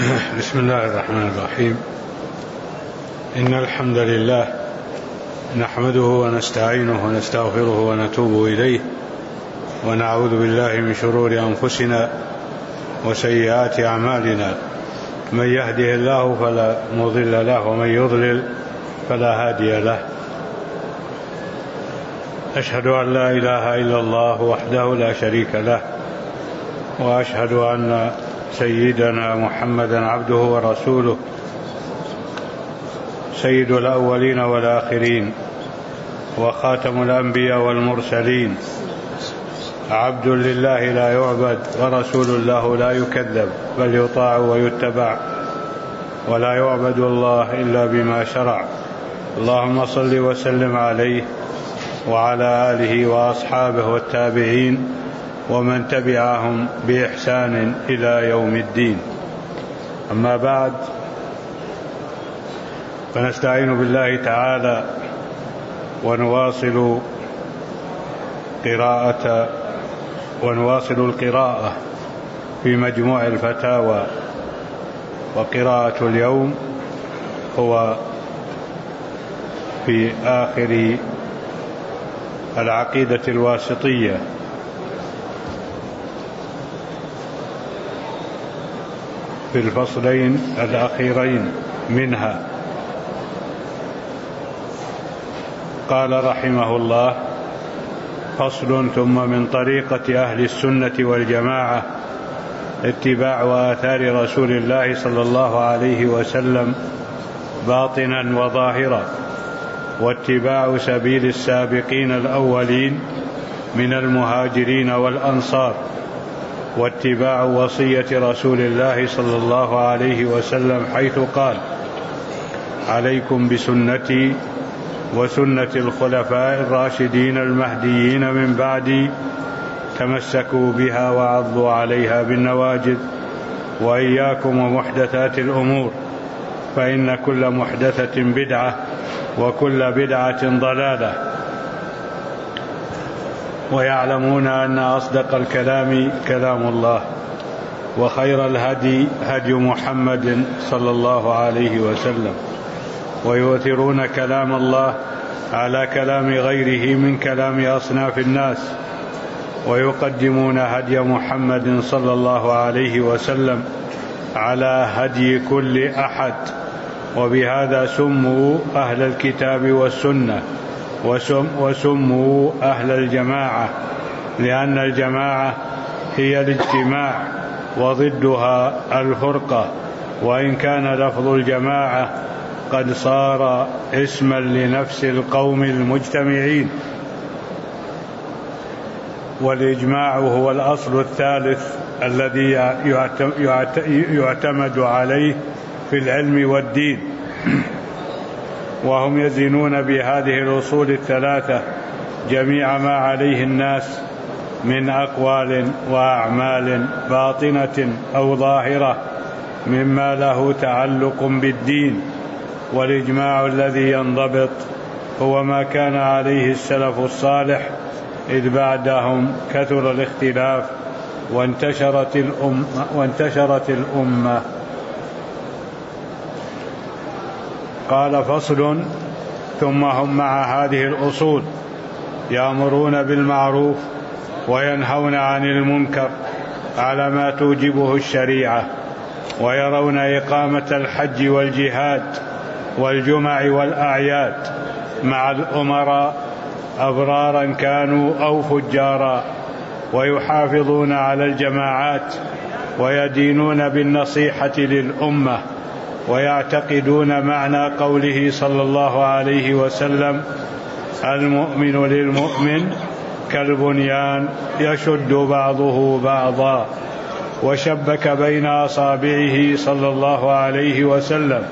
بسم الله الرحمن الرحيم. إن الحمد لله نحمده ونستعينه ونستغفره ونتوب إليه، ونعوذ بالله من شرور أنفسنا وسيئات أعمالنا. من يهده الله فلا مضل له، ومن يضلل فلا هادي له. أشهد أن لا إله إلا الله وحده لا شريك له، وأشهد أن سيدنا محمدا عبده ورسوله، سيد الأولين والآخرين وخاتم الأنبياء والمرسلين، عبد لله لا يعبد ورسول له لا يكذب، بل يطاع ويتبع، ولا يعبد الله إلا بما شرع. اللهم صل وسلم عليه وعلى آله وأصحابه والتابعين ومن تبعهم بإحسان إلى يوم الدين. أما بعد، فنستعين بالله تعالى ونواصل القراءة في مجموع الفتاوى. وقراءة اليوم هو في آخر العقيدة الواسطية، في الفصلين الأخيرين منها. قال رحمه الله: فصل. ثم من طريقة أهل السنة والجماعة اتباع آثار رسول الله صلى الله عليه وسلم باطنا وظاهرا، واتباع سبيل السابقين الأولين من المهاجرين والأنصار، واتباع وصية رسول الله صلى الله عليه وسلم حيث قال: عليكم بسنتي وسنة الخلفاء الراشدين المهديين من بعدي، تمسكوا بها وعضوا عليها بالنواجذ، وإياكم ومحدثات الأمور، فإن كل محدثة بدعة وكل بدعة ضلالة. ويعلمون أن أصدق الكلام كلام الله، وخير الهدي هدي محمد صلى الله عليه وسلم، ويؤثرون كلام الله على كلام غيره من كلام أصناف الناس، ويقدمون هدي محمد صلى الله عليه وسلم على هدي كل أحد. وبهذا سموا أهل الكتاب والسنة، وسموا أهل الجماعة، لأن الجماعة هي الاجتماع وضدها الفرقة، وإن كان لفظ الجماعة قد صار اسما لنفس القوم المجتمعين. والإجماع هو الأصل الثالث الذي يعتمد عليه في العلم والدين، وهم يزنون بهذه الأصول الثلاثة جميع ما عليه الناس من أقوال وأعمال باطنة أو ظاهرة مما له تعلق بالدين. والإجماع الذي ينضبط هو ما كان عليه السلف الصالح، إذ بعدهم كثر الاختلاف وانتشرت الأمة. قال: فصل. ثم هم مع هذه الأصول يأمرون بالمعروف وينهون عن المنكر على ما توجبه الشريعة، ويرون إقامة الحج والجهاد والجمع والأعياد مع الأمراء أبرارا كانوا أو فجارا، ويحافظون على الجماعات، ويدينون بالنصيحة للأمة، ويعتقدون معنى قوله صلى الله عليه وسلم: المؤمن للمؤمن كالبنيان يشد بعضه بعضا، وشبك بين أصابعه صلى الله عليه وسلم.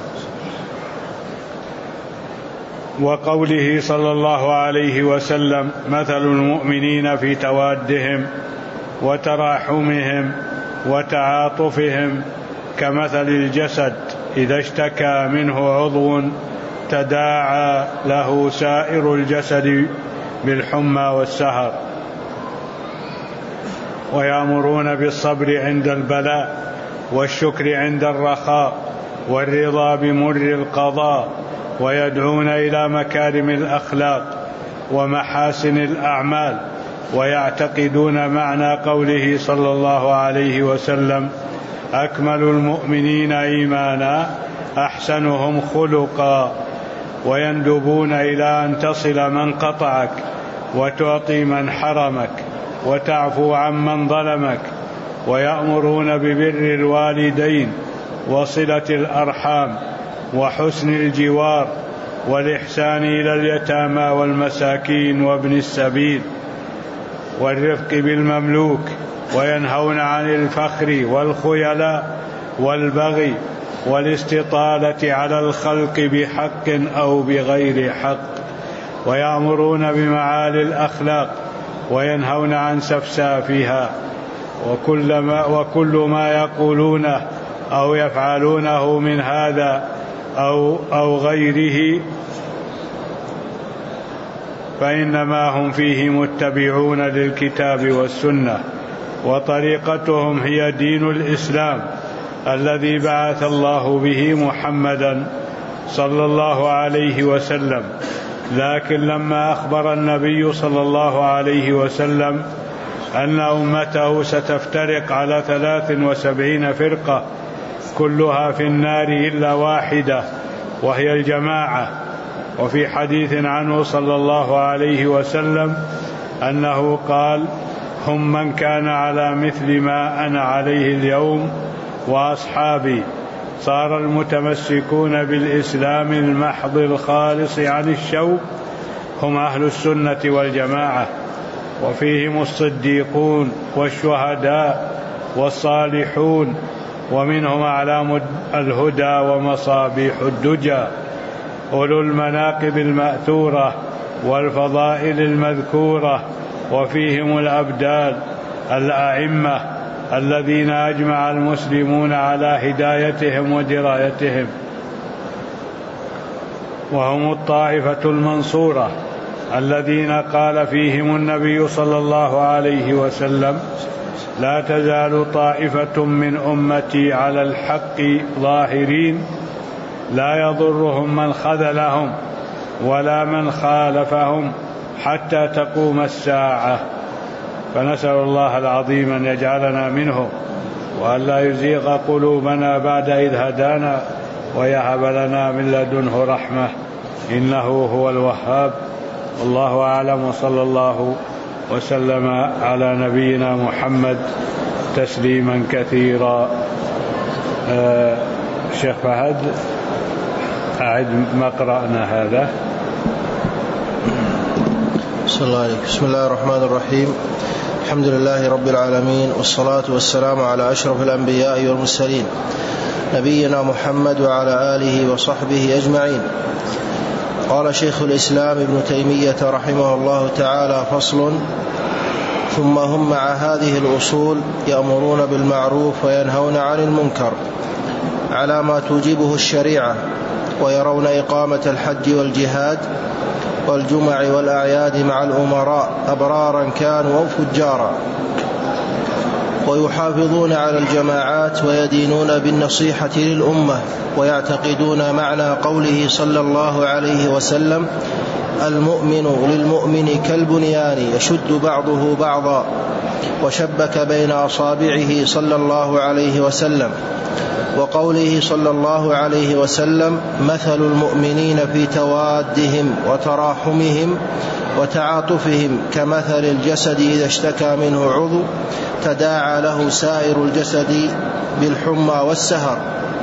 وقوله صلى الله عليه وسلم: مثل المؤمنين في توادهم وتراحمهم وتعاطفهم كمثل الجسد إذا اشتكى منه عضو تداعى له سائر الجسد بالحمى والسهر. ويأمرون بالصبر عند البلاء والشكر عند الرخاء والرضا بمر القضاء، ويدعون إلى مكارم الأخلاق ومحاسن الأعمال، ويعتقدون معنى قوله صلى الله عليه وسلم: أكمل المؤمنين إيمانا أحسنهم خلقا، ويندبون إلى أن تصل من قطعك، وتعطي من حرمك، وتعفو عمن ظلمك، ويأمرون ببر الوالدين وصلة الأرحام وحسن الجوار والإحسان إلى اليتامى والمساكين وابن السبيل والرفق بالمملوك، وينهون عن الفخر والخيلاء والبغي والاستطالة على الخلق بحق أو بغير حق، ويأمرون بمعالي الأخلاق وينهون عن سفسافها، وكل ما يقولونه أو يفعلونه من هذا أو غيره فإنما هم فيه متبعون للكتاب والسنة، وطريقتهم هي دين الإسلام الذي بعث الله به محمدا صلى الله عليه وسلم. لكن لما أخبر النبي صلى الله عليه وسلم أن أمته ستفترق على 73 فرقة كلها في النار إلا واحدة وهي الجماعة، وفي حديث عنه صلى الله عليه وسلم أنه قال: هم من كان على مثل ما أنا عليه اليوم وأصحابي. صار المتمسكون بالإسلام المحض الخالص عن الشوك هم أهل السنة والجماعة، وفيهم الصديقون والشهداء والصالحون، ومنهم أعلام الهدى ومصابيح الدجى، أولو المناقب المأثورة والفضائل المذكورة، وفيهم الأبدال الأئمة الذين أجمع المسلمون على هدايتهم ودرايتهم، وهم الطائفة المنصورة الذين قال فيهم النبي صلى الله عليه وسلم: لا تزال طائفة من أمتي على الحق ظاهرين لا يضرهم من خذلهم ولا من خالفهم حتى تقوم الساعة. فنسأل الله العظيم أن يجعلنا منهم، وأن لا يزيغ قلوبنا بعد إذ هدانا، ويهب لنا من لدنه رحمة إنه هو الوهاب. والله أعلم، وصلى الله وسلم على نبينا محمد تسليما كثيرا. شيخ فهد، أعد ما قرأنا هذا. بسم الله الرحمن الرحيم. الحمد لله رب العالمين، والصلاة والسلام على أشرف الأنبياء والمرسلين نبينا محمد وعلى آله وصحبه أجمعين. قال شيخ الإسلام ابن تيمية رحمه الله تعالى: فصل: ثم هم مع هذه الأصول يأمرون بالمعروف وينهون عن المنكر على ما توجبه الشريعة، ويرون إقامة الحج والجهاد والجمع والأعياد مع الأمراء أبرارا كانوا أو فجارا، ويحافظون على الجماعات ويدينون بالنصيحة للأمة، ويعتقدون معنى قوله صلى الله عليه وسلم: المؤمن للمؤمن كالبنيان يشد بعضه بعضا، وشبك بين أصابعه صلى الله عليه وسلم، وقوله صلى الله عليه وسلم: مثل المؤمنين في توادهم وتراحمهم وتعاطفهم كمثل الجسد إذا اشتكى منه عضو تداعى له سائر الجسد بالحمى والسهر.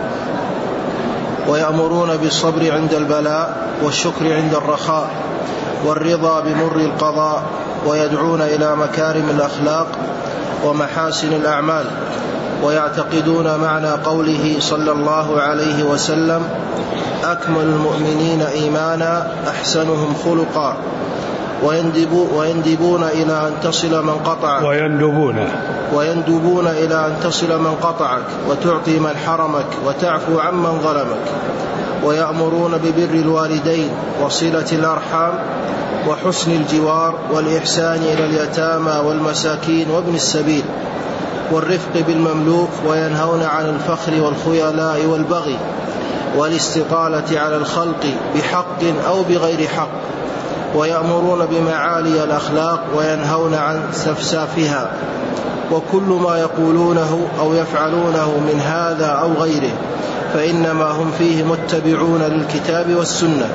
ويأمرون بالصبر عند البلاء والشكر عند الرخاء والرضا بمر القضاء، ويدعون إلى مكارم الأخلاق ومحاسن الأعمال، ويعتقدون معنى قوله صلى الله عليه وسلم: أكمل المؤمنين إيمانا أحسنهم خلقا، ويندبون إلى أن تصل من قطعك ويندبون إلى أن تصل من قطعك وتعطي من حرمك وتعفو عمن ظلمك، ويأمرون ببر الوالدين وصلة الأرحام وحسن الجوار والإحسان إلى اليتامى والمساكين وابن السبيل، والرفق بالمملوك، وينهون عن الفخر والخيلاء والبغي، والاستطالة على الخلق بحق أو بغير حق، ويأمرون بمعالي الأخلاق وينهون عن سفسافها، وكل ما يقولونه أو يفعلونه من هذا أو غيره فإنما هم فيه متبعون للكتاب والسنة.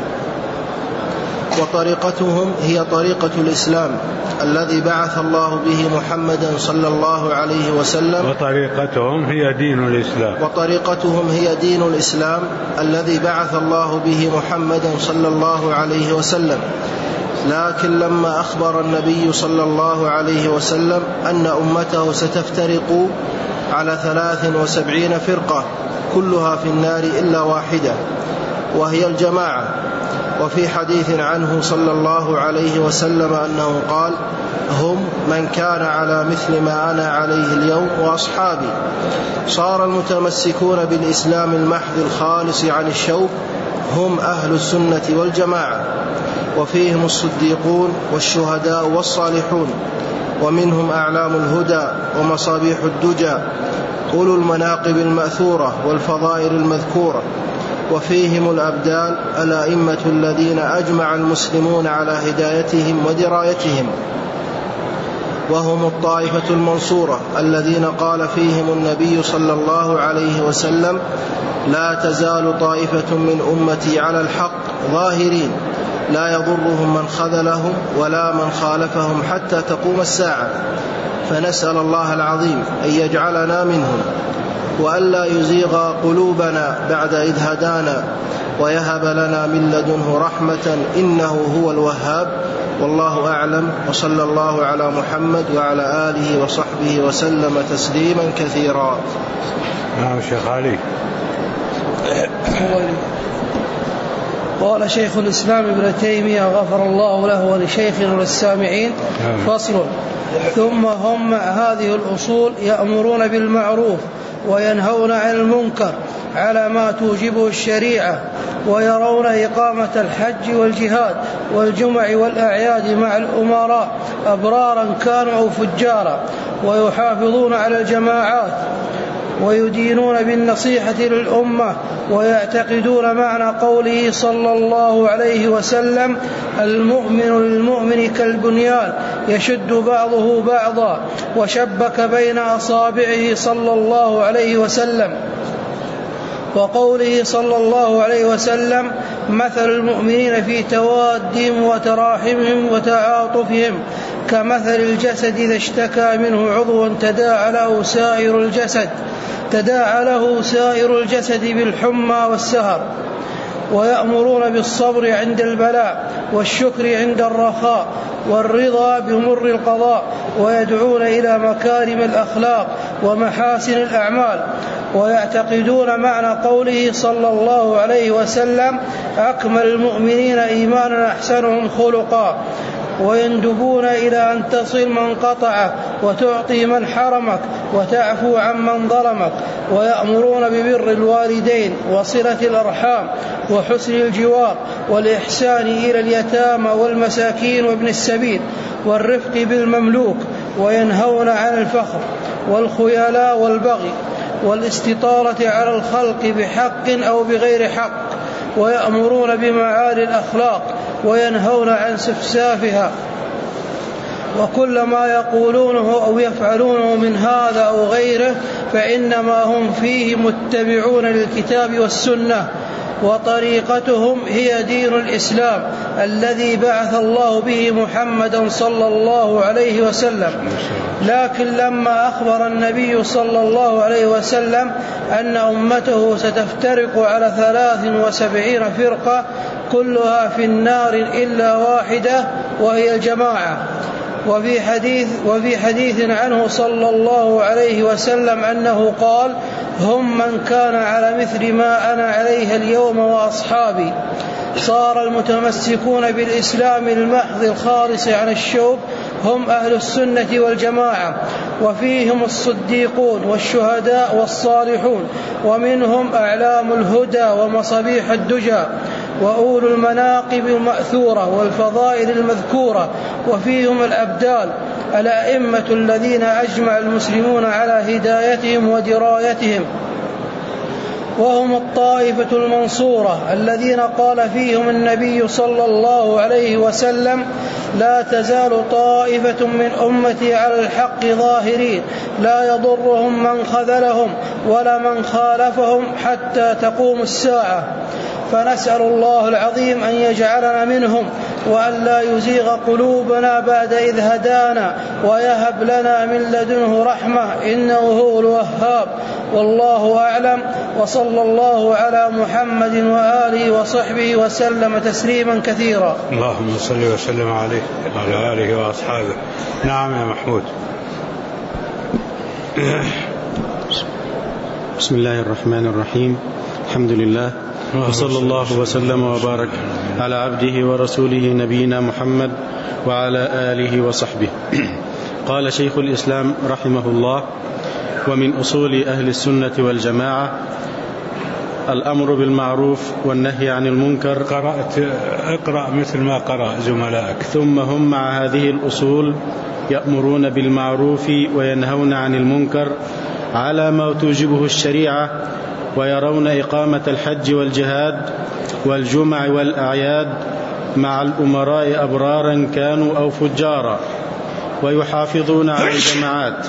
وطريقتهم هي طريقة الإسلام الذي بعث الله به محمدا صلى الله عليه وسلم. وطريقتهم هي دين الإسلام الذي بعث الله به محمدا صلى الله عليه وسلم. لكن لما أخبر النبي صلى الله عليه وسلم أن أمته ستفترق على 73 فرقة كلها في النار إلا واحدة وهي الجماعة، وفي حديث عنه صلى الله عليه وسلم أنه قال: هم من كان على مثل ما أنا عليه اليوم وأصحابي. صار المتمسكون بالإسلام المحض الخالص عن الشوك هم أهل السنة والجماعة، وفيهم الصديقون والشهداء والصالحون، ومنهم أعلام الهدى ومصابيح الدجى، أولو المناقب المأثورة والفضائل المذكورة، وفيهم الأبدال الأئمة الذين أجمع المسلمون على هدايتهم ودرايتهم، وهم الطائفة المنصورة الذين قال فيهم النبي صلى الله عليه وسلم: لا تزال طائفة من أمتي على الحق ظاهرين لا يضرهم من خذلهم ولا من خالفهم حتى تقوم الساعة. فنسأل الله العظيم أن يجعلنا منهم، وألا يزيغ قلوبنا بعد إذ هدانا، ويهب لنا من لدنه رحمة إنه هو الوهاب. والله أعلم، وصلى الله على محمد وعلى آله وصحبه وسلم تسليما كثيرا. شيخ علي. قال شيخ الإسلام ابن تيمية غفر الله له ولشيخنا وللسامعين: فصل. ثم هم هذه الأصول يأمرون بالمعروف وينهون عن المنكر على ما توجبه الشريعة، ويرون إقامة الحج والجهاد والجمع والأعياد مع الأمراء أبرارا كانوا أو فجارا، ويحافظون على الجماعات، ويدينون بالنصيحة للأمة، ويعتقدون معنى قوله صلى الله عليه وسلم: المؤمن للمؤمن كالبنيان يشد بعضه بعضا، وشبك بين أصابعه صلى الله عليه وسلم. وقوله صلى الله عليه وسلم: مثل المؤمنين في توادهم وتراحمهم وتعاطفهم كمثل الجسد إذا اشتكى منه عضو تداعى له سائر الجسد بالحمى والسهر. ويأمرون بالصبر عند البلاء، والشكر عند الرخاء، والرضا بمر القضاء، ويدعون إلى مكارم الأخلاق ومحاسن الأعمال. ويعتقدون معنى قوله صلى الله عليه وسلم: أكمل المؤمنين إيمانا أحسنهم خلقا. ويندبون إلى أن تصل من قطعك، وتعطي من حرمك، وتعفو عن من ظلمك. ويأمرون ببر الوالدين وصلة الأرحام وحسن الجوار، والإحسان إلى اليتامى والمساكين وابن السبيل، والرفق بالمملوك. وينهون عن الفخر والخيلاء والبغي، والاستطالة على الخلق بحق أو بغير حق. ويأمرون بمعالي الأخلاق وينهون عن سفسافها، وكل ما يقولونه أو يفعلونه من هذا أو غيره فإنما هم فيه متبعون للكتاب والسنة. وطريقتهم هي دين الإسلام الذي بعث الله به محمدا صلى الله عليه وسلم. لكن لما أخبر النبي صلى الله عليه وسلم أن أمته ستفترق على 73 فرقة كلها في النار إلا واحدة وهي الجماعة، وفي حديث عنه صلى الله عليه وسلم أنه قال: هم من كان على مثل ما أنا عليه اليوم وأصحابي. صار المتمسكون بالإسلام المحض الخالص عن الشوب هم أهل السنة والجماعة، وفيهم الصديقون والشهداء والصالحون، ومنهم أعلام الهدى ومصابيح الدجى، وأولو المناقب المأثورة والفضائل المذكورة، وفيهم الأبدال الأئمة الذين أجمع المسلمون على هدايتهم ودرايتهم، وهم الطائفة المنصورة الذين قال فيهم النبي صلى الله عليه وسلم: لا تزال طائفة من أمتي على الحق ظاهرين لا يضرهم من خذلهم ولا من خالفهم حتى تقوم الساعة. فنسأل الله العظيم أن يجعلنا منهم، وأن لا يزيغ قلوبنا بعد إذ هدانا، ويهب لنا من لدنه رحمة إنه هو الوهاب. والله أعلم، وصلى الله على محمد وآله وصحبه وسلم تسليما كثيرا. اللهم صل وسلم عليه وعلى آله وأصحابه. نعم يا محمود. بسم الله الرحمن الرحيم. الحمد لله، وصلى الله وسلم وبارك على عبده ورسوله نبينا محمد وعلى آله وصحبه. قال شيخ الإسلام رحمه الله: ومن أصول أهل السنة والجماعة الأمر بالمعروف والنهي عن المنكر. اقرأ مثل ما قرأ زملائك. ثم هم مع هذه الأصول يأمرون بالمعروف وينهون عن المنكر على ما توجبه الشريعة، ويرون إقامة الحج والجهاد والجمع والأعياد مع الأمراء أبرارا كانوا أو فجارا، ويحافظون على الجماعات،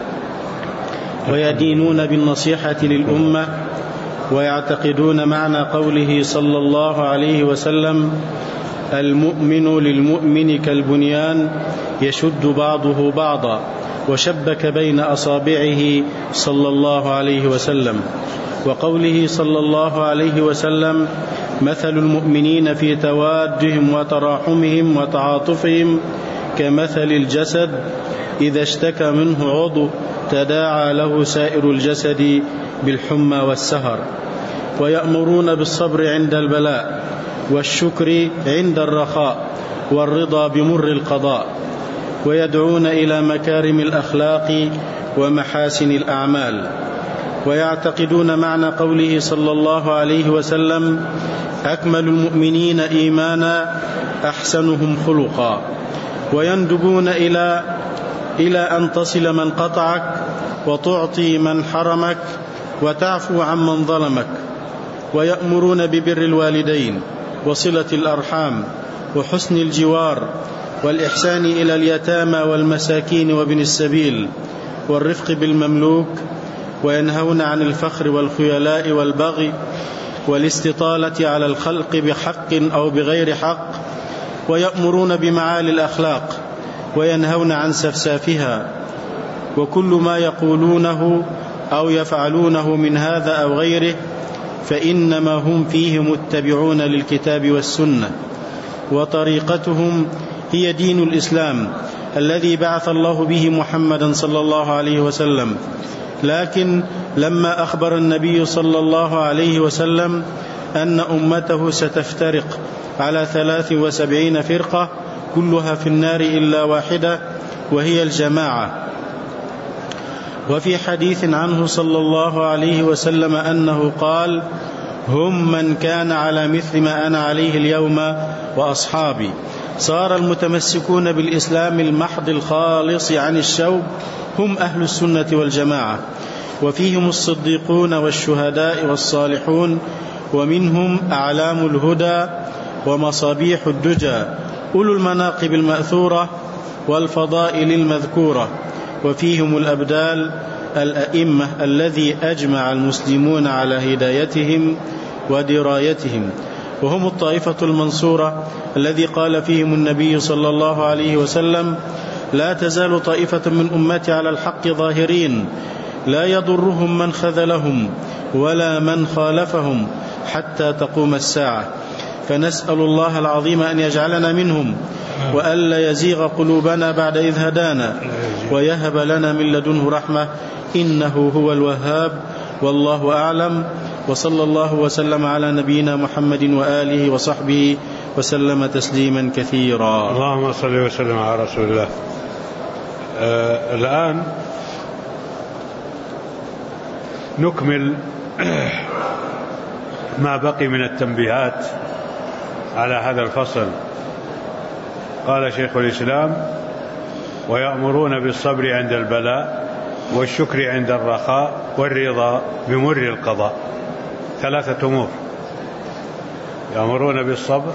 ويدينون بالنصيحة للأمة، ويعتقدون معنى قوله صلى الله عليه وسلم: المؤمن للمؤمن كالبنيان يشد بعضه بعضا، وشبك بين أصابعه صلى الله عليه وسلم. وقوله صلى الله عليه وسلم: مثل المؤمنين في توادهم وتراحمهم وتعاطفهم كمثل الجسد إذا اشتكى منه عضو تداعى له سائر الجسد بالحمى والسهر. ويأمرون بالصبر عند البلاء، والشكر عند الرخاء، والرضا بمر القضاء، ويدعون إلى مكارم الأخلاق ومحاسن الأعمال. ويعتقدون معنى قوله صلى الله عليه وسلم: أكمل المؤمنين إيمانا أحسنهم خلقا. ويندبون إلى أن تصل من قطعك، وتعطي من حرمك، وتعفو عن من ظلمك. ويأمرون ببر الوالدين وصلة الأرحام وحسن الجوار، والإحسان إلى اليتامى والمساكين وابن السبيل، والرفق بالمملوك. وينهون عن الفخر والخيلاء والبغي والاستطالة على الخلق بحق أو بغير حق. ويأمرون بمعالي الأخلاق، وينهون عن سفسافها. وكل ما يقولونه أو يفعلونه من هذا أو غيره فإنما هم فيه متبعون للكتاب والسنة، وطريقتهم هي دين الإسلام الذي بعث الله به محمدا صلى الله عليه وسلم. لكن لما أخبر النبي صلى الله عليه وسلم أن أمته ستفترق على 73 فرقة كلها في النار إلا واحدة، وهي الجماعة. وفي حديث عنه صلى الله عليه وسلم أنه قال: هم من كان على مثل ما أنا عليه اليوم وأصحابي. صار المتمسكون بالإسلام المحض الخالص عن الشوب هم أهل السنة والجماعة، وفيهم الصديقون والشهداء والصالحون، ومنهم أعلام الهدى ومصابيح الدجى، أولو المناقب المأثورة والفضائل المذكورة. وفيهم الأبدال الأئمة الذي أجمع المسلمون على هدايتهم ودرايتهم، وهم الطائفة المنصورة الذي قال فيهم النبي صلى الله عليه وسلم: لا تزال طائفة من أمتي على الحق ظاهرين لا يضرهم من خذلهم ولا من خالفهم حتى تقوم الساعة. فنسأل الله العظيم أن يجعلنا منهم، وألا يزيغ قلوبنا بعد إذ هدانا، ويهب لنا من لدنه رحمة إنه هو الوهاب. والله أعلم، وصلى الله وسلم على نبينا محمد وآله وصحبه وسلم تسليما كثيرا. اللهم صل وسلم على رسول الله. الآن نكمل ما بقي من التنبيهات على هذا الفصل. قال شيخ الإسلام: ويأمرون بالصبر عند البلاء والشكر عند الرخاء والرضا بمر القضاء. 3 أمور: يأمرون بالصبر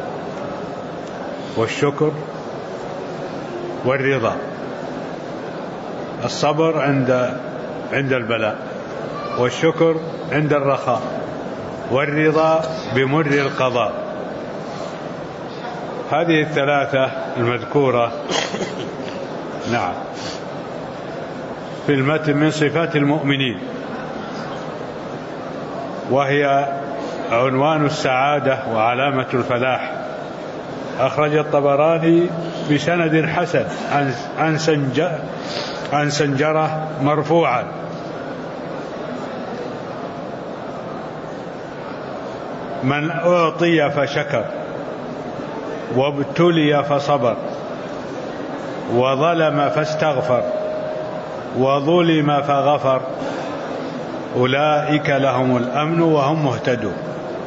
والشكر والرضا. الصبر عند البلاء، والشكر عند الرخاء، والرضا بمر القضاء. هذه 3 المذكورة نعم في المتن من صفات المؤمنين، وهي عنوان السعادة وعلامة الفلاح. أخرج الطبراني بسند حسن عن سنجرة مرفوعا: من أعطي فشكر، وابتلي فصبر، وظلم فاستغفر، وظلم فغفر، أولئك لهم الأمن وهم مهتدون.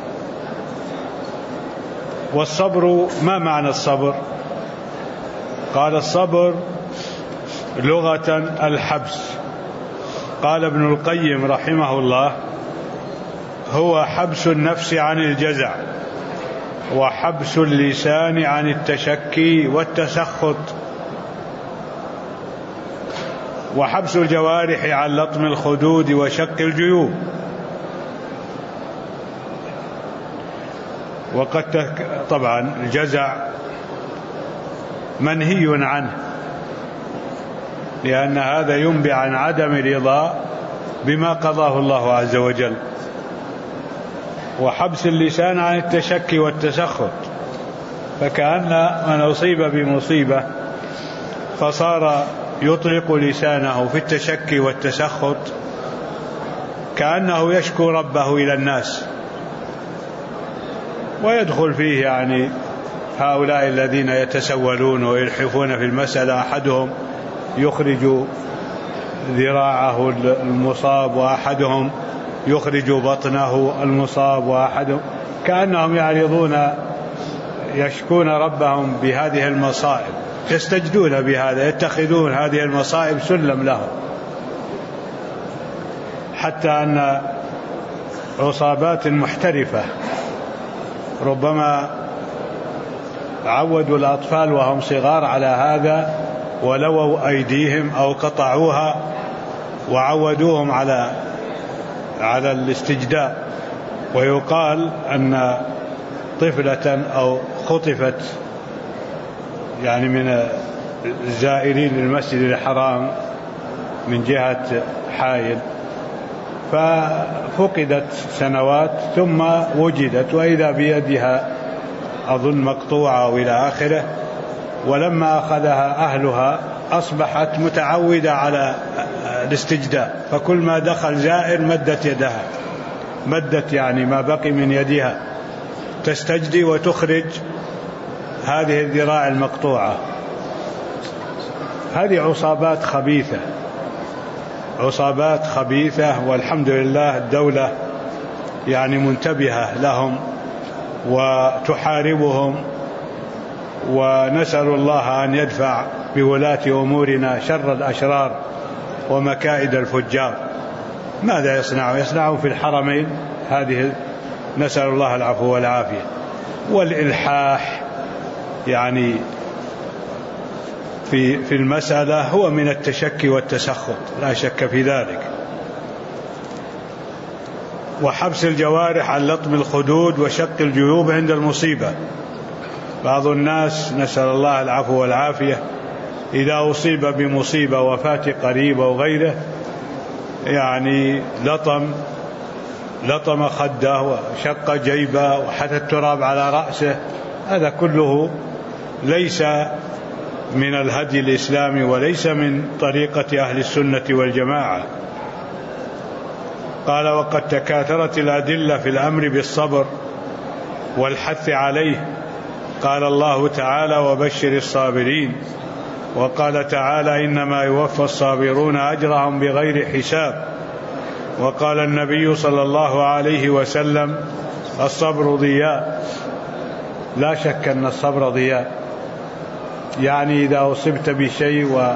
والصبر، ما معنى الصبر؟ قال: الصبر لغة الحبس. قال ابن القيم رحمه الله: هو حبس النفس عن الجزع، وحبس اللسان عن التشكي والتسخط، وحبس الجوارح عن لطم الخدود وشق الجيوب. وقد طبعا الجزع منهي عنه، لأن هذا ينبئ عن عدم رضا بما قضاه الله عز وجل. وحبس اللسان عن التشكي والتسخط، فكأن من أصيب بمصيبة فصار يطلق لسانه في التشكي والتسخط كأنه يشكو ربه إلى الناس. ويدخل فيه يعني هؤلاء الذين يتسولون ويلحفون في المسألة: أحدهم يخرج ذراعه المصاب، وأحدهم يخرج بطنه المصاب، وأحدهم كأنهم يعرضون يشكون ربهم بهذه المصائب، يستجدون بهذا، يتخذون هذه المصائب سلم لهم. حتى أن عصابات محترفة ربما عودوا الأطفال وهم صغار على هذا، ولووا أيديهم أو قطعوها، وعودوهم على الاستجداء. ويقال أن طفلة أو خطفت يعني من الزائرين للمسجد الحرام من جهة حائل، ففقدت سنوات ثم وجدت، وإذا بيدها أظن مقطوعة أو إلى آخره. ولما أخذها أهلها أصبحت متعودة على الاستجداء، فكل ما دخل زائر مدت يدها، مدت يعني ما بقي من يدها تستجدي وتخرج هذه الذراع المقطوعة. هذه عصابات خبيثة، عصابات خبيثة، والحمد لله الدولة يعني منتبهة لهم وتحاربهم، ونسأل الله أن يدفع بولاة أمورنا شر الأشرار ومكائد الفجار. ماذا يصنعون في الحرمين هذه؟ نسأل الله العفو والعافية. والإلحاح يعني في المسألة هو من التشكي والتسخط، لا شك في ذلك. وحبس الجوارح عن لطم الخدود وشق الجيوب عند المصيبة. بعض الناس نسأل الله العفو والعافية إذا أصيب بمصيبة، وفاة قريب أو غيره، يعني لطم خده وشق جيبه وحث التراب على رأسه. هذا كله ليس من الهدي الإسلامي، وليس من طريقة أهل السنة والجماعة. قال: وقد تكاثرت الأدلة في الأمر بالصبر والحث عليه. قال الله تعالى: وبشر الصابرين. وقال تعالى: إنما يوفى الصابرون أجرهم بغير حساب. وقال النبي صلى الله عليه وسلم: الصبر ضياء. لا شك أن الصبر ضياء، يعني إذا أصبت بشيء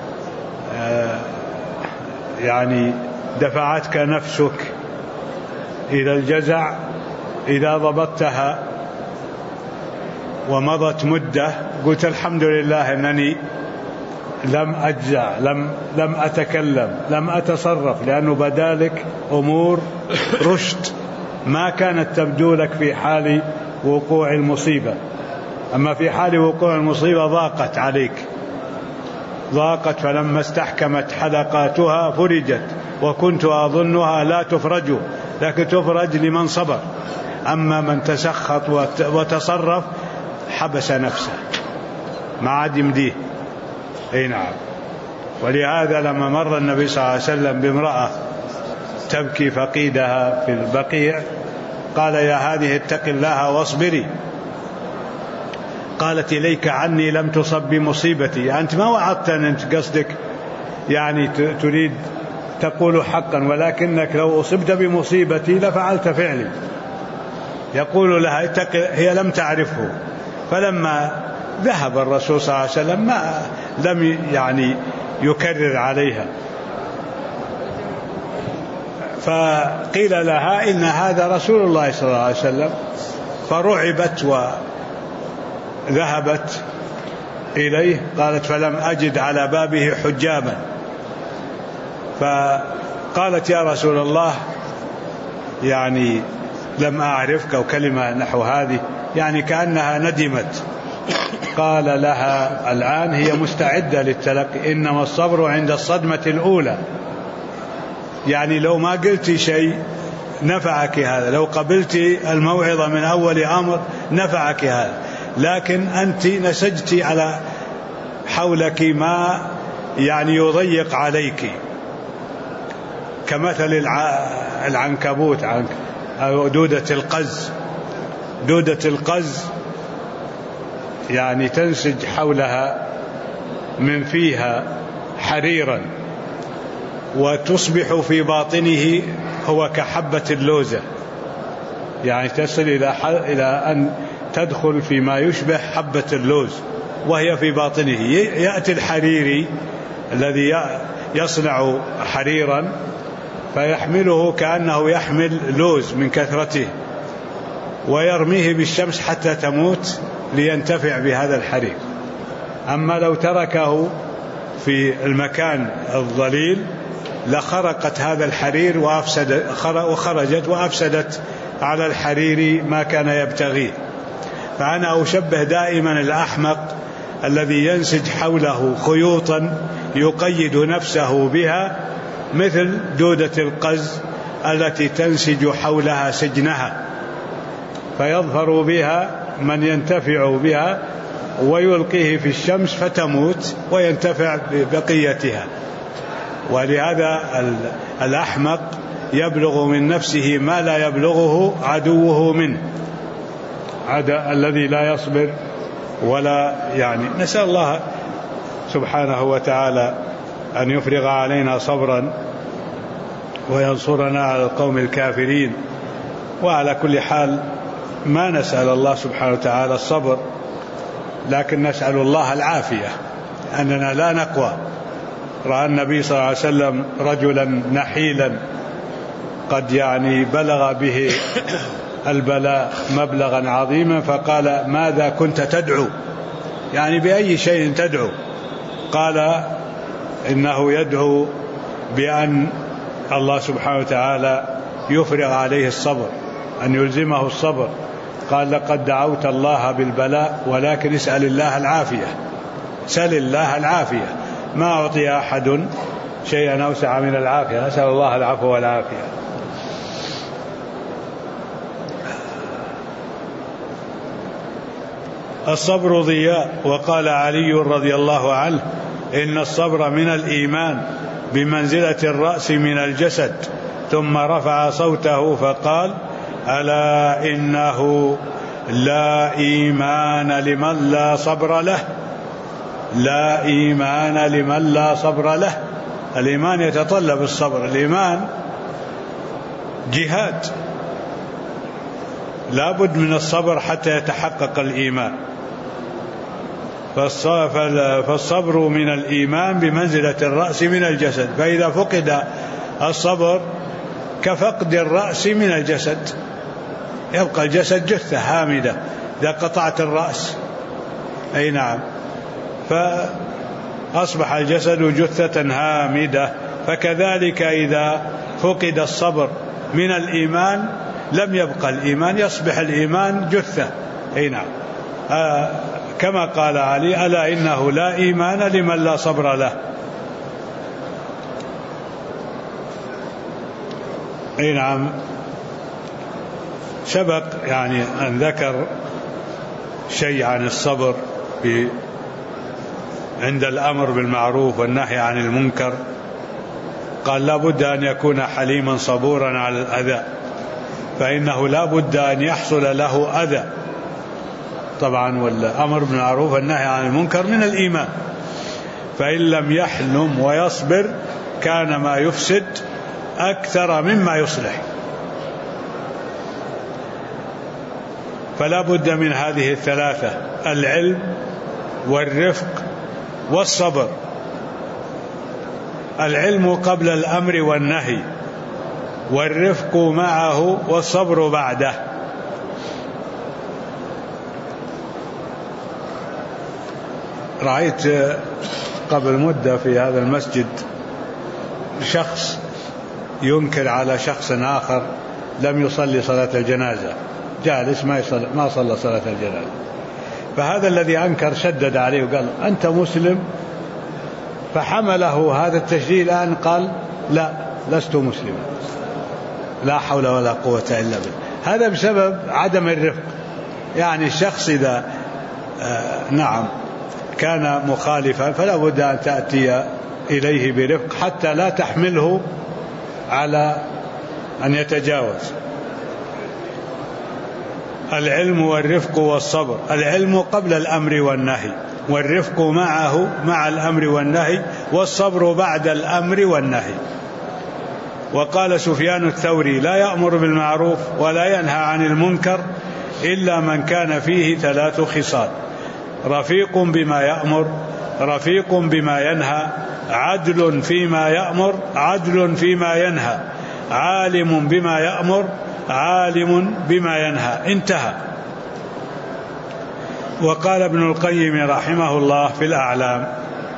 يعني دفعتك نفسك إلى الجزع، إذا ضبطتها ومضت مدة قلت الحمد لله أنني لم أجزع، لم أتكلم، لم أتصرف، لأنه بدالك أمور رشد ما كانت تبدو لك في حال وقوع المصيبة. أما في حال وقوع المصيبة ضاقت عليك، ضاقت، فلما استحكمت حلقاتها فرجت، وكنت أظنها لا تفرج، لكن تفرج لمن صبر. أما من تسخط وتصرف حبس نفسه ما عاد يمديه. أي نعم. ولهذا لما مر النبي صلى الله عليه وسلم بامرأة تبكي فقيدها في البقيع قال يا هذه اتق الله واصبري. قالت إليك عني لم تصب بمصيبتي. أنت ما وعدتني، أنت قصدك يعني تريد تقول حقا، ولكنك لو أصبت بمصيبتي لفعلت فعلي. يقول لها هي لم تعرفه. فلما ذهب الرسول صلى الله عليه وسلم لم يعني يكرر عليها، فقيل لها إن هذا رسول الله صلى الله عليه وسلم، فرعبت وذهبت إليه. قالت فلم أجد على بابه حجابا، فقالت يا رسول الله يعني لم أعرفك، أو كلمة نحو هذه يعني كأنها ندمت. قال لها الآن هي مستعدة للتلقي، إنما الصبر عند الصدمة الأولى. يعني لو ما قلت شيء نفعك هذا، لو قبلت الموعظة من أول أمر نفعك هذا، لكن أنت نسجت على حولك ما يعني يضيق عليك، كمثل العنكبوت أو دودة القز. دودة القز يعني تنسج حولها من فيها حريرا، وتصبح في باطنه هو كحبة اللوزة، يعني تصل إلى أن تدخل فيما يشبه حبة اللوز وهي في باطنه. يأتي الحريري الذي يصنع حريرا فيحمله كأنه يحمل لوز من كثرته، ويرميه بالشمس حتى تموت لينتفع بهذا الحرير. أما لو تركه في المكان الظليل لخرقت هذا الحرير وخرجت وأفسدت على الحرير ما كان يبتغيه. فأنا أشبه دائما الأحمق الذي ينسج حوله خيوطا يقيد نفسه بها مثل دودة القز التي تنسج حولها سجنها، فيظفر بها من ينتفع بها ويلقيه في الشمس فتموت وينتفع ببقيتها. ولهذا الأحمق يبلغ من نفسه ما لا يبلغه عدوه منه، الذي لا يصبر ولا يعني. نسأل الله سبحانه وتعالى أن يفرغ علينا صبرا وينصرنا على القوم الكافرين. وعلى كل حال ما نسأل الله سبحانه وتعالى الصبر، لكن نسأل الله العافية، أننا لا نقوى. رأى النبي صلى الله عليه وسلم رجلا نحيلا قد يعني بلغ به البلاء مبلغا عظيما، فقال ماذا كنت تدعو؟ يعني بأي شيء تدعو؟ قال إنه يدعو بأن الله سبحانه وتعالى يفرغ عليه الصبر، أن يلزمه الصبر. قال لقد دعوت الله بالبلاء ولكن اسأل الله العافية، سل الله العافية. ما أعطي أحد شيئا أوسع من العافية، نسأل الله العفو والعافية. الصبر ضياء. وقال علي رضي الله عنه إن الصبر من الإيمان بمنزلة الرأس من الجسد. ثم رفع صوته فقال ألا إنه لا إيمان لمن لا صبر له، لا إيمان لمن لا صبر له. الإيمان يتطلب الصبر، الإيمان جهاد، لا بد من الصبر حتى يتحقق الإيمان. فالصبر من الإيمان بمنزلة الرأس من الجسد، فإذا فقد الصبر كفقد الرأس من الجسد، يبقى الجسد جثة هامدة إذا قطعت الرأس. أي نعم، فأصبح الجسد جثة هامدة. فكذلك إذا فقد الصبر من الإيمان لم يبقى الإيمان، يصبح الإيمان جثة. أي نعم، كما قال علي: ألا إنه لا إيمان لمن لا صبر له. أي نعم، سبق يعني أن ذكر شيء عن الصبر عند الأمر بالمعروف والنهي عن المنكر. قال: لا بد أن يكون حليما صبورا على الأذى، فإنه لا بد أن يحصل له أذى. طبعا والأمر بالمعروف والنهي عن المنكر من الإيمان، فإن لم يحلم ويصبر كان ما يفسد أكثر مما يصلح. فلا بد من هذه الثلاثة: العلم والرفق والصبر. العلم قبل الأمر والنهي، والرفق معه، والصبر بعده. رأيت قبل مدة في هذا المسجد شخص ينكر على شخص آخر لم يصلي صلاة الجنازة، جالس ما صلى صلاة الجنازة. فهذا الذي أنكر شدد عليه وقال: أنت مسلم؟ فحمله هذا التشديد الآن قال: لا، لست مسلما. لا حول ولا قوة إلا بالله. هذا بسبب عدم الرفق. يعني الشخص إذا نعم كان مخالفا فلا بد أن تأتي إليه برفق حتى لا تحمله على أن يتجاوز. العلم والرفق والصبر. العلم قبل الأمر والنهي، والرفق معه مع الأمر والنهي، والصبر بعد الأمر والنهي. وقال سفيان الثوري: لا يأمر بالمعروف ولا ينهى عن المنكر إلا من كان فيه ثلاث خصال: رفيق بما يأمر، رفيق بما ينهى، عدل فيما يأمر، عدل فيما ينهى، عالم بما يأمر، عالم بما ينهى. انتهى. وقال ابن القيم رحمه الله في الأعلام: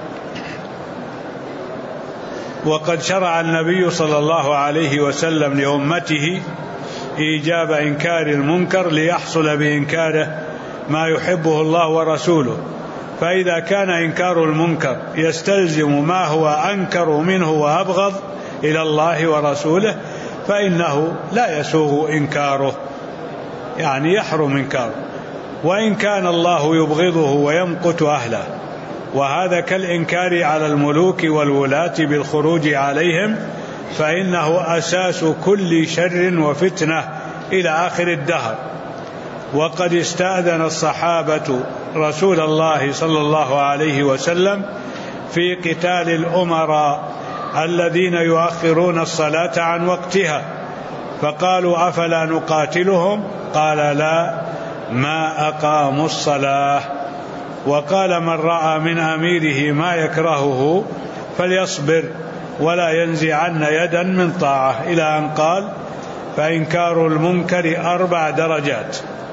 وقد شرع النبي صلى الله عليه وسلم لأمته إيجاب إنكار المنكر ليحصل بإنكاره ما يحبه الله ورسوله، فإذا كان إنكار المنكر يستلزم ما هو أنكر منه وأبغض إلى الله ورسوله فإنه لا يسوغ إنكاره، يعني يحرم إنكاره. وإن كان الله يبغضه ويمقت أهله، وهذا كالإنكار على الملوك والولاة بالخروج عليهم، فإنه أساس كل شر وفتنة إلى آخر الدهر. وقد استأذن الصحابة رسول الله صلى الله عليه وسلم في قتال الأمراء الذين يؤخرون الصلاة عن وقتها، فقالوا: أفلا نقاتلهم؟ قال: لا، ما أقاموا الصلاة. وقال: من رأى من أميره ما يكرهه فليصبر ولا ينزعن يدا من طاعة، إلى أن قال: فإنكار المنكر 4 درجات،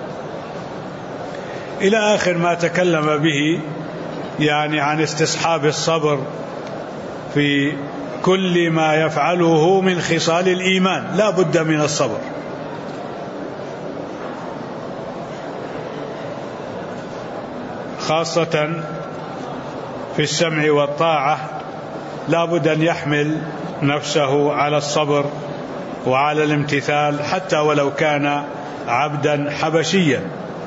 إلى آخر ما تكلم به، يعني عن استصحاب الصبر في كل ما يفعله من خصال الإيمان. لا بد من الصبر. خاصة في السمع والطاعة لا بد أن يحمل نفسه على الصبر وعلى الامتثال حتى ولو كان عبدا حبشيا.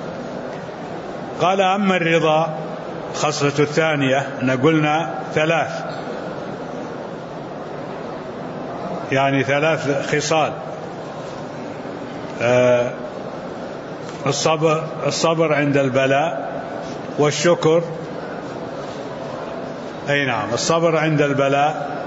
قال: أما الرضا، خصلة الثانية، قلنا 3، يعني 3 خصال: الصبر عند البلاء، والشكر. أي نعم، الصبر عند البلاء،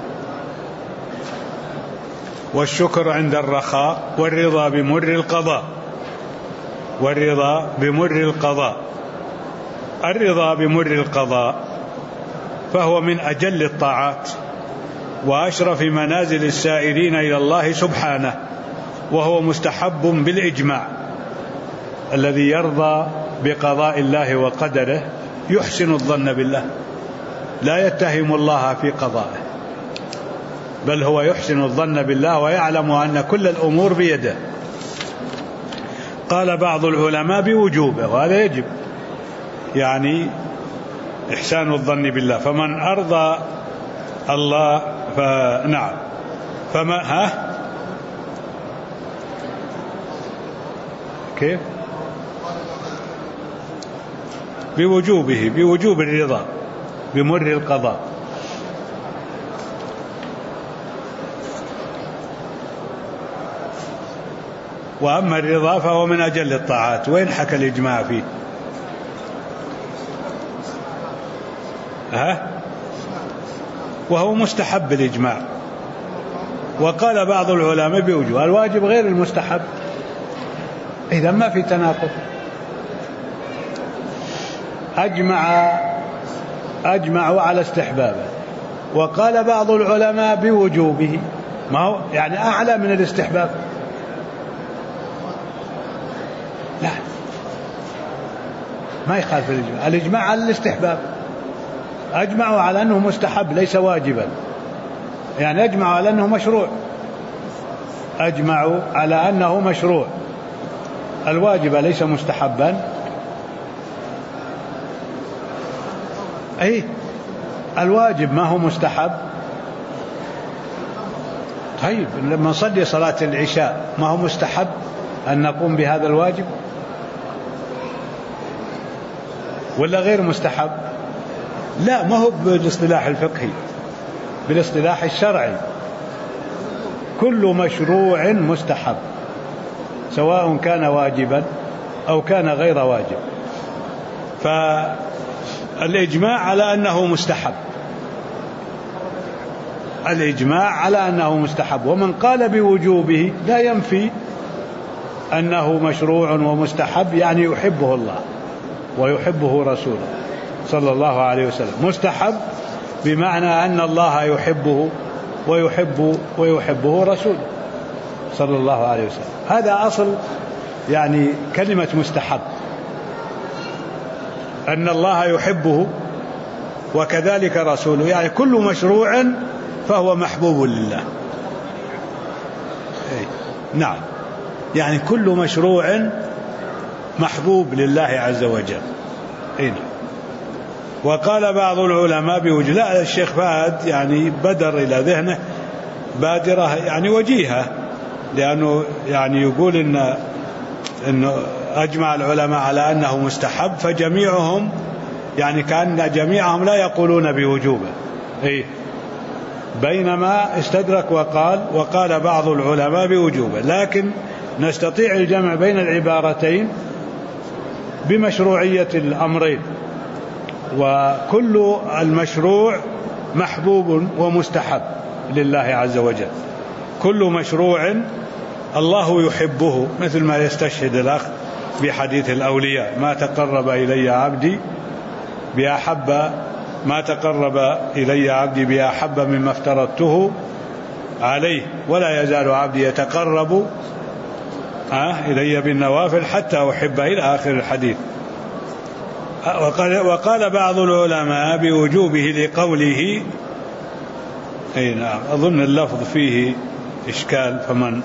والشكر عند الرخاء، والرضا بمر القضاء، والرضا بمر القضاء. الرضا بمر القضاء فهو من أجل الطاعات وأشرف منازل السائرين إلى الله سبحانه، وهو مستحب بالإجماع. الذي يرضى بقضاء الله وقدره يحسن الظن بالله، لا يتهم الله في قضائه، بل هو يحسن الظن بالله ويعلم أن كل الأمور بيده. قال بعض العلماء بوجوبه، وهذا يجب، يعني إحسان الظن بالله. فمن أرضى الله فنعم، فما كيف بوجوبه، بوجوب الرضا بمر القضاء. وأما الرضا فهو من أجل الطاعات. وين حكى الإجماع فيه؟ وهو مستحب الإجماع. وقال بعض العلماء بوجوب، الواجب غير المستحب، إذا ما في تناقض. أجمعوا على استحبابه، وقال بعض العلماء بوجوبه، ما هو يعني أعلى من الاستحباب. لا، ما يخالف الإجماع. الإجماع على الاستحباب، أجمعوا على أنه مستحب ليس واجبا، يعني أجمعوا على أنه مشروع، أجمعوا على أنه مشروع. الواجب ليس مستحبا، أي الواجب ما هو مستحب. طيب لما نصلي صلاة العشاء ما هو مستحب أن نقوم بهذا الواجب ولا غير مستحب؟ لا، ما هو بالاصطلاح الفقهي، بالاصطلاح الشرعي. كل مشروع مستحب سواء كان واجبا أو كان غير واجب. فالإجماع على أنه مستحب، الإجماع على أنه مستحب. ومن قال بوجوبه لا ينفي أنه مشروع ومستحب، يعني يحبه الله ويحبه رسوله صلى الله عليه وسلم. مستحب بمعنى أن الله يحبه ويحبه رسوله صلى الله عليه وسلم. هذا أصل يعني كلمة مستحب، أن الله يحبه وكذلك رسوله، يعني كل مشروع فهو محبوب لله. نعم، يعني كل مشروع محبوب لله عز وجل. نعم. وقال بعض العلماء بوجه، لا، الشيخ فهد يعني بدر إلى ذهنه بادرة يعني وجيهة، لأنه يعني يقول إنه أجمع العلماء على أنه مستحب، فجميعهم يعني كأن جميعهم لا يقولون بوجوبه. بينما استدرك وقال بعض العلماء بوجوبه، لكن نستطيع الجمع بين العبارتين بمشروعية الأمرين. وكل المشروع محبوب ومستحب لله عز وجل، كل مشروع الله يحبه، مثل ما يستشهد الأخ بحديث الأولياء: ما تقرب إلي عبدي بأحب مما افترضته عليه، ولا يزال عبدي يتقرب إلي بالنوافل حتى أحبه، إلى آخر الحديث. وقال بعض العلماء بوجوبه لقوله، نعم، أظن اللفظ فيه إشكال،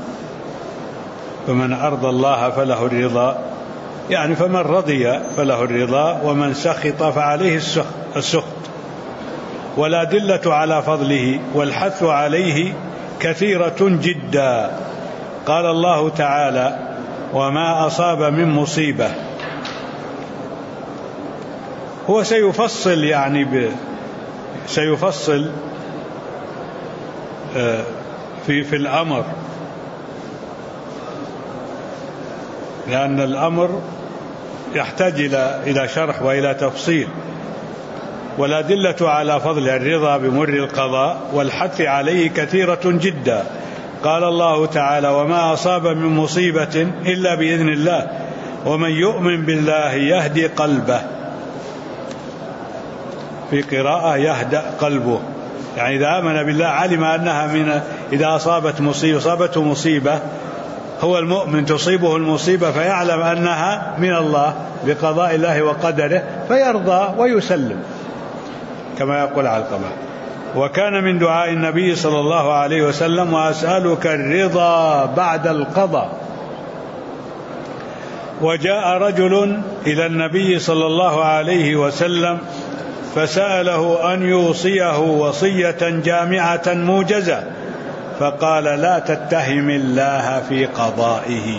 فمن أرضى الله فله الرضا، يعني فمن رضي فله الرضا، ومن سخط فعليه السخط. والأدلة على فضله والحث عليه كثيرة جدا. قال الله تعالى: وما أصاب من مصيبة. هو سيفصل يعني سيفصل في الأمر، لأن الأمر يحتاج إلى شرح وإلى تفصيل. والأدلة على فضل الرضا بمر القضاء والحث عليه كثيرة جدا. قال الله تعالى: وما أصاب من مصيبة إلا بإذن الله ومن يؤمن بالله يهدي قلبه. في قراءة يهدأ قلبه، يعني إذا آمن بالله علم أنها إذا أصابته مصيبة، هو المؤمن تصيبه المصيبة فيعلم أنها من الله بقضاء الله وقدره فيرضى ويسلم كما يقول علقمة. وكان من دعاء النبي صلى الله عليه وسلم: وأسألك الرضا بعد القضاء. وجاء رجل إلى النبي صلى الله عليه وسلم فسأله أن يوصيه وصية جامعة موجزة، فقال: لا تتهم الله في قضائه.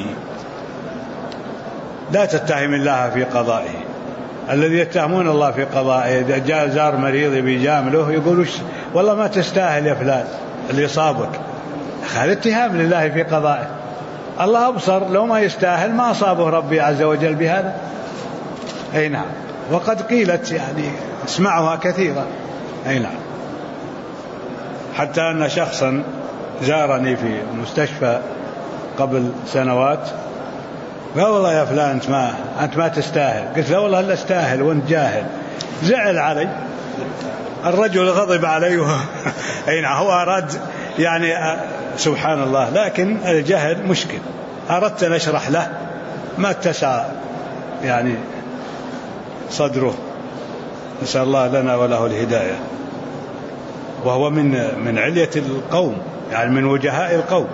لا تتهم الله في قضائه. الذي يتهمون الله في قضائه إذا جاء زار مريض بيجامله يقول: والله ما تستاهل يا فلان اللي صابك. هذا اتهام لله في قضائه. الله أبصر لو ما يستاهل ما أصابه ربي عز وجل بهذا. أي نعم. وقد قيلت يعني اسمعها كثيرا. أي نعم. حتى أن شخصا زارني في مستشفى قبل سنوات قال: والله يا فلان أنت ما تستاهل. قلت له: والله لا استاهل وأنت جاهل. زعل علي الرجل، غضب علي. أي نعم. هو أراد يعني سبحان الله، لكن الجهل مشكل. أردت أن أشرح له ما اتسع يعني صدره. نسأل الله لنا وله الهداية. وهو من علية القوم، يعني من وجهاء القوم.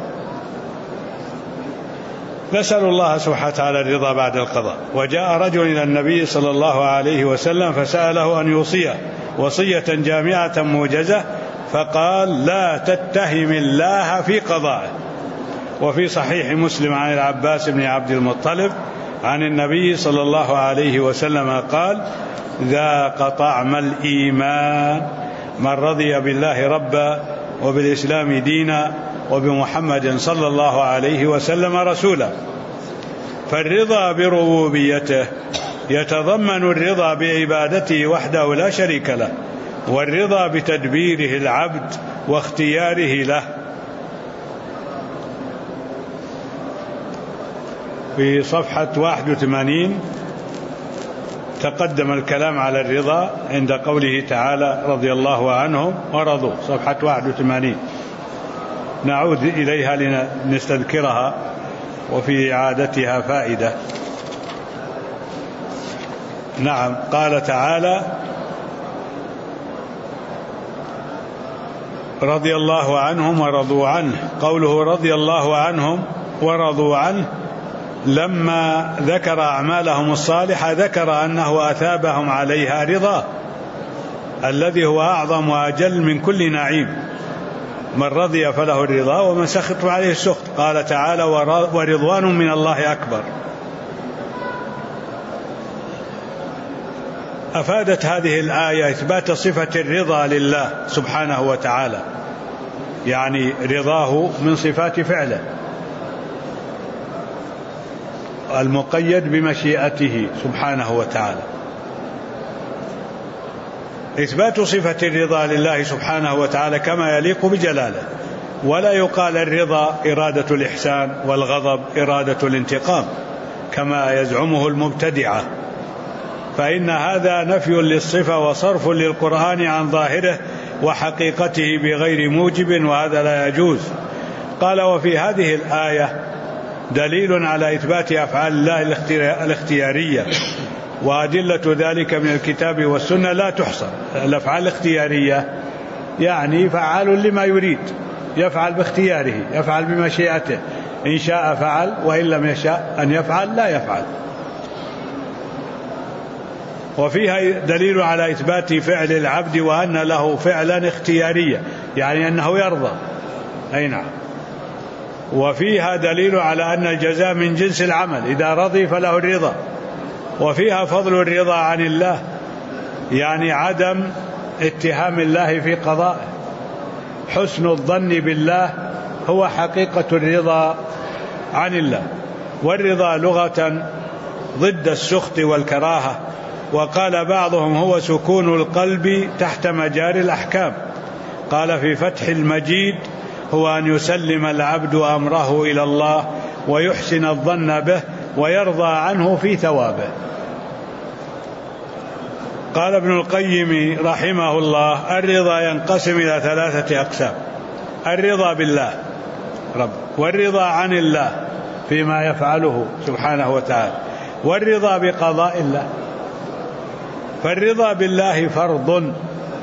نسأل الله سبحانه وتعالى الرضا بعد القضاء. وجاء رجل إلى النبي صلى الله عليه وسلم فسأله أن يوصيه وصية جامعة موجزة، فقال: لا تتهم الله في قضائه. وفي صحيح مسلم عن العباس بن عبد المطلب عن النبي صلى الله عليه وسلم قال: ذاق طعم الإيمان من رضي بالله ربا وبالإسلام دينا وبمحمد صلى الله عليه وسلم رسولا. فالرضا بربوبيته يتضمن الرضا بعبادته وحده لا شريك له، والرضا بتدبيره العبد واختياره له. في صفحة 81 تقدم الكلام على الرضا عند قوله تعالى: رضي الله عنهم ورضوا. صفحة 81 نعود إليها لنستذكرها، وفي إعادتها فائدة. نعم. قال تعالى: رضي الله عنهم ورضوا عنه. قوله رضي الله عنهم ورضوا عنه لما ذكر أعمالهم الصالحة ذكر أنه أثابهم عليها رضاه الذي هو أعظم وأجل من كل نعيم. من رضي فله الرضا ومن سخط عليه السخط. قال تعالى: ورضوان من الله أكبر. أفادت هذه الآية إثبات صفة الرضا لله سبحانه وتعالى، يعني رضاه من صفات فعله المقيد بمشيئته سبحانه وتعالى. إثبات صفة الرضا لله سبحانه وتعالى كما يليق بجلاله. ولا يقال الرضا إرادة الإحسان والغضب إرادة الانتقام كما يزعمه المبتدعة، فإن هذا نفي للصفة وصرف للقرآن عن ظاهره وحقيقته بغير موجب، وهذا لا يجوز. قال: وفي هذه الآية دليل على إثبات أفعال الله الاختيارية، وأدلة ذلك من الكتاب والسنة لا تحصى. الأفعال الاختيارية يعني فعال لما يريد، يفعل باختياره، يفعل بمشيئته، إن شاء فعل وإن لم يشاء أن يفعل لا يفعل. وفيها دليل على إثبات فعل العبد وأن له فعلا اختياريا، يعني أنه يرضى. أي نعم. وفيها دليل على أن الجزاء من جنس العمل، إذا رضي فله الرضا. وفيها فضل الرضا عن الله، يعني عدم اتهام الله في قضائه. حسن الظن بالله هو حقيقة الرضا عن الله. والرضا لغة ضد السخط والكراهة. وقال بعضهم هو سكون القلب تحت مجاري الأحكام. قال في فتح المجيد: هو أن يسلم العبد أمره إلى الله ويحسن الظن به ويرضى عنه في ثوابه. قال ابن القيم رحمه الله: الرضا ينقسم إلى 3 أقسام: الرضا بالله رب، والرضا عن الله فيما يفعله سبحانه وتعالى، والرضا بقضاء الله. فالرضا بالله فرض،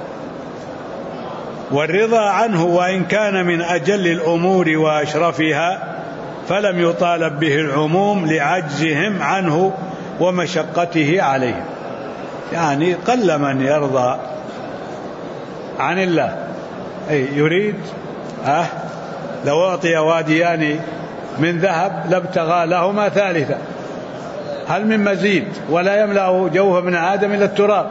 والرضا عنه وإن كان من أجل الأمور وأشرفها فلم يطالب به العموم لعجزهم عنه ومشقته عليهم. يعني قل من يرضى عن الله، أي يريد لو أعطي واديان من ذهب لابتغى لهما ثالثا، هل من مزيد؟ ولا يملأ جوف ابن آدم إلا التراب.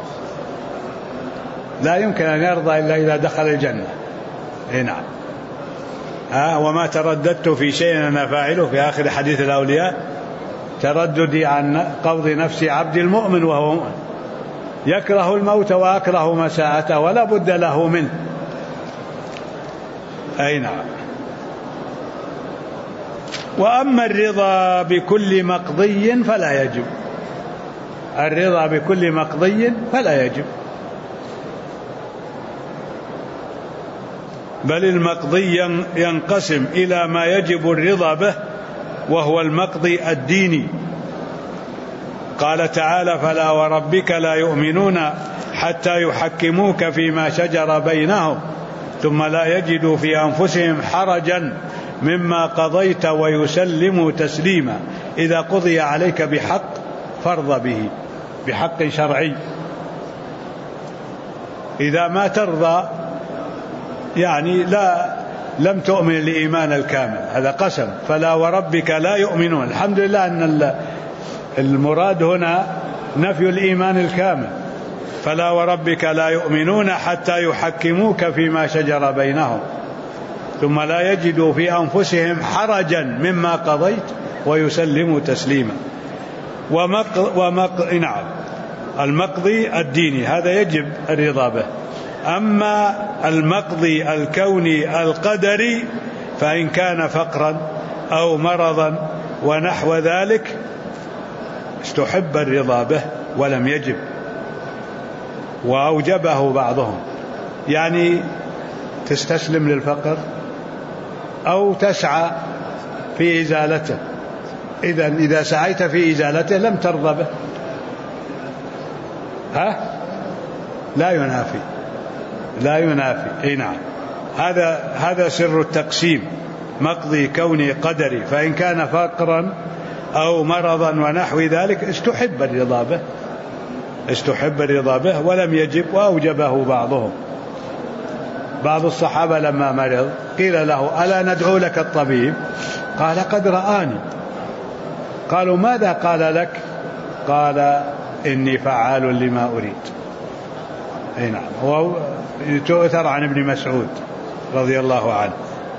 لا يمكن أن يرضى إلا إذا دخل الجنة. نعم. وما ترددت في شيء أنا فاعله، في آخر حديث الأولياء: ترددي عن قبض نفس عبد المؤمن وهو مؤمن، يكره الموت وأكره مساءته ولا بد له منه. أي نعم. وأما الرضا بكل مقضي فلا يجب. الرضا بكل مقضي فلا يجب، بل المقضي ينقسم إلى ما يجب الرضا به، وهو المقضي الديني. قال تعالى: فلا وربك لا يؤمنون حتى يحكموك فيما شجر بينهم ثم لا يجدوا في أنفسهم حرجا مما قضيت ويسلموا تسليما. إذا قضي عليك بحق فارض به، بحق شرعي. إذا ما ترضى يعني لم تؤمن الإيمان الكامل، هذا قسم. فلا وربك لا يؤمنون. الحمد لله أن المراد هنا نفي الإيمان الكامل. فلا وربك لا يؤمنون حتى يحكموك فيما شجر بينهم ثم لا يجدوا في أنفسهم حرجا مما قضيت ويسلموا تسليما. نعم، المقضي الديني هذا يجب الرضا به. أما المقضي الكوني القدري فإن كان فقرا أو مرضا ونحو ذلك استحب الرضا به ولم يجب، وأوجبه بعضهم. يعني تستسلم للفقر أو تسعى في إزالته. إذا سعيت في إزالته لم ترضى به. لا ينافي. أي نعم. هذا سر التقسيم: مقضي كوني قدري، فإن كان فقرا أو مرضا ونحو ذلك استحب الرضا به ولم يجب، وأوجبه بعضهم. بعض الصحابة لما مرض قيل له: ألا ندعو لك الطبيب؟ قال: قد رآني. قالوا: ماذا قال لك؟ قال: إني فعال لما أريد. أي نعم. وتؤثر عن ابن مسعود رضي الله عنه.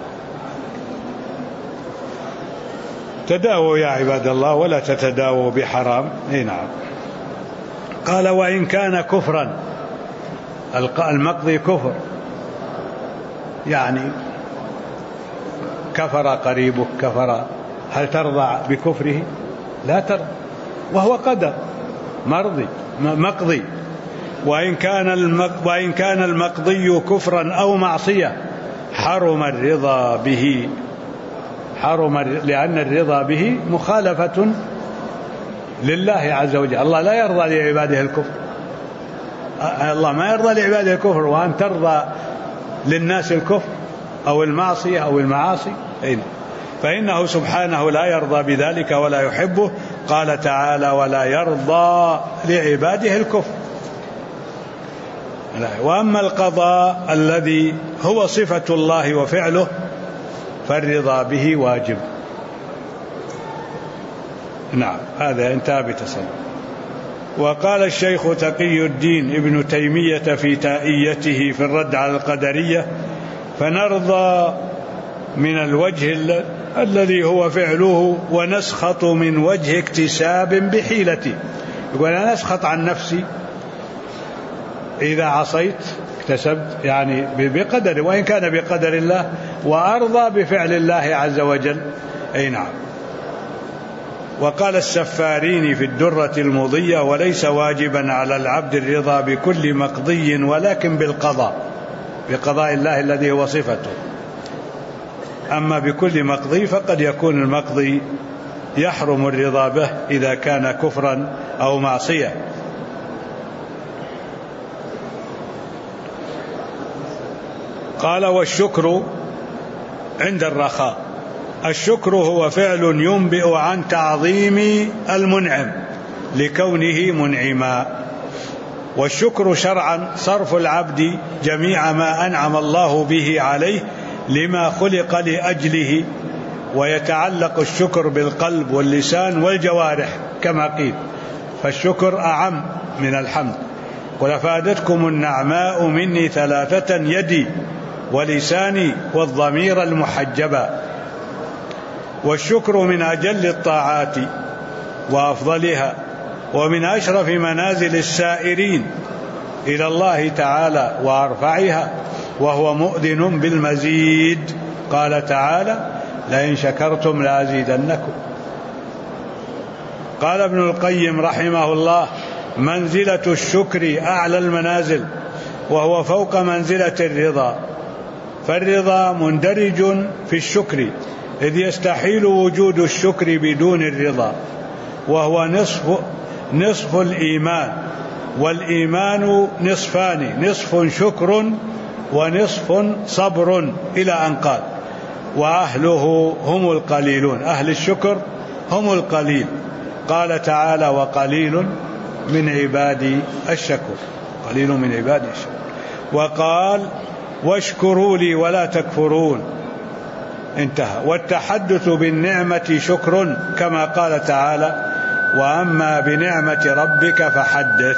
تداووا يا عباد الله ولا تتداووا بحرام. أي نعم. قال: وإن كان كفرا. المقضي كفر، يعني كفر قريبك، كفر، هل ترضى بكفره؟ لا ترضى، وهو قدر مقضي. وإن كان المقضي كفرا أو معصية حرم الرضا به، لأن الرضا به مخالفة لله عز وجل. الله لا يرضى لعباده الكفر، الله ما يرضى لعباده الكفر، وأن ترضى للناس الكفر أو المعصية أو المعاصي. فإنه سبحانه لا يرضى بذلك ولا يحبه. قال تعالى: ولا يرضى لعباده الكفر. وأما القضاء الذي هو صفة الله وفعله فالرضا به واجب. نعم، هذا انتهى بتسلم. وقال الشيخ تقي الدين ابن تيمية في تائيته في الرد على القدرية: فنرضى من الوجه الذي هو فعله ونسخط من وجه اكتساب بحيلتي. يقول: أنا أسخط عن نفسي إذا عصيت، اكتسبت يعني بقدر، وإن كان بقدر الله، وأرضى بفعل الله عز وجل. أي نعم. وقال السفاريني في الدرة المضية: وليس واجبا على العبد الرضا بكل مقضي ولكن بقضاء الله الذي هو صفته. أما بكل مقضي فقد يكون المقضي يحرم الرضا به إذا كان كفرا أو معصية. قال: والشكر عند الرخاء. الشكر هو فعل ينبئ عن تعظيم المنعم لكونه منعما. والشكر شرعا صرف العبد جميع ما أنعم الله به عليه لما خلق لأجله، ويتعلق الشكر بالقلب واللسان والجوارح كما قيل، فالشكر أعم من الحمد. قل: فادتكم النعماء مني 3 يدي ولساني والضمير المحجبا. والشكر من أجل الطاعات وأفضلها، ومن أشرف منازل السائرين إلى الله تعالى وأرفعها، وهو مؤذن بالمزيد. قال تعالى: لئن شكرتم لأزيدنكم. قال ابن القيم رحمه الله: منزلة الشكر أعلى المنازل، وهو فوق منزلة الرضا، فالرضا مندرج في الشكر، إذ يستحيل وجود الشكر بدون الرضا، وهو نصف الإيمان، والإيمان نصفان: نصف شكر ونصف صبر، إلى أن قال: وأهله هم القليلون. أهل الشكر هم القليل. قال تعالى: وقليل من عبادي الشكور. قليل من عبادي الشكور. وقال: واشكروا لي ولا تكفرون. انتهى. والتحدث بالنعمة شكر، كما قال تعالى: وأما بنعمة ربك فحدث.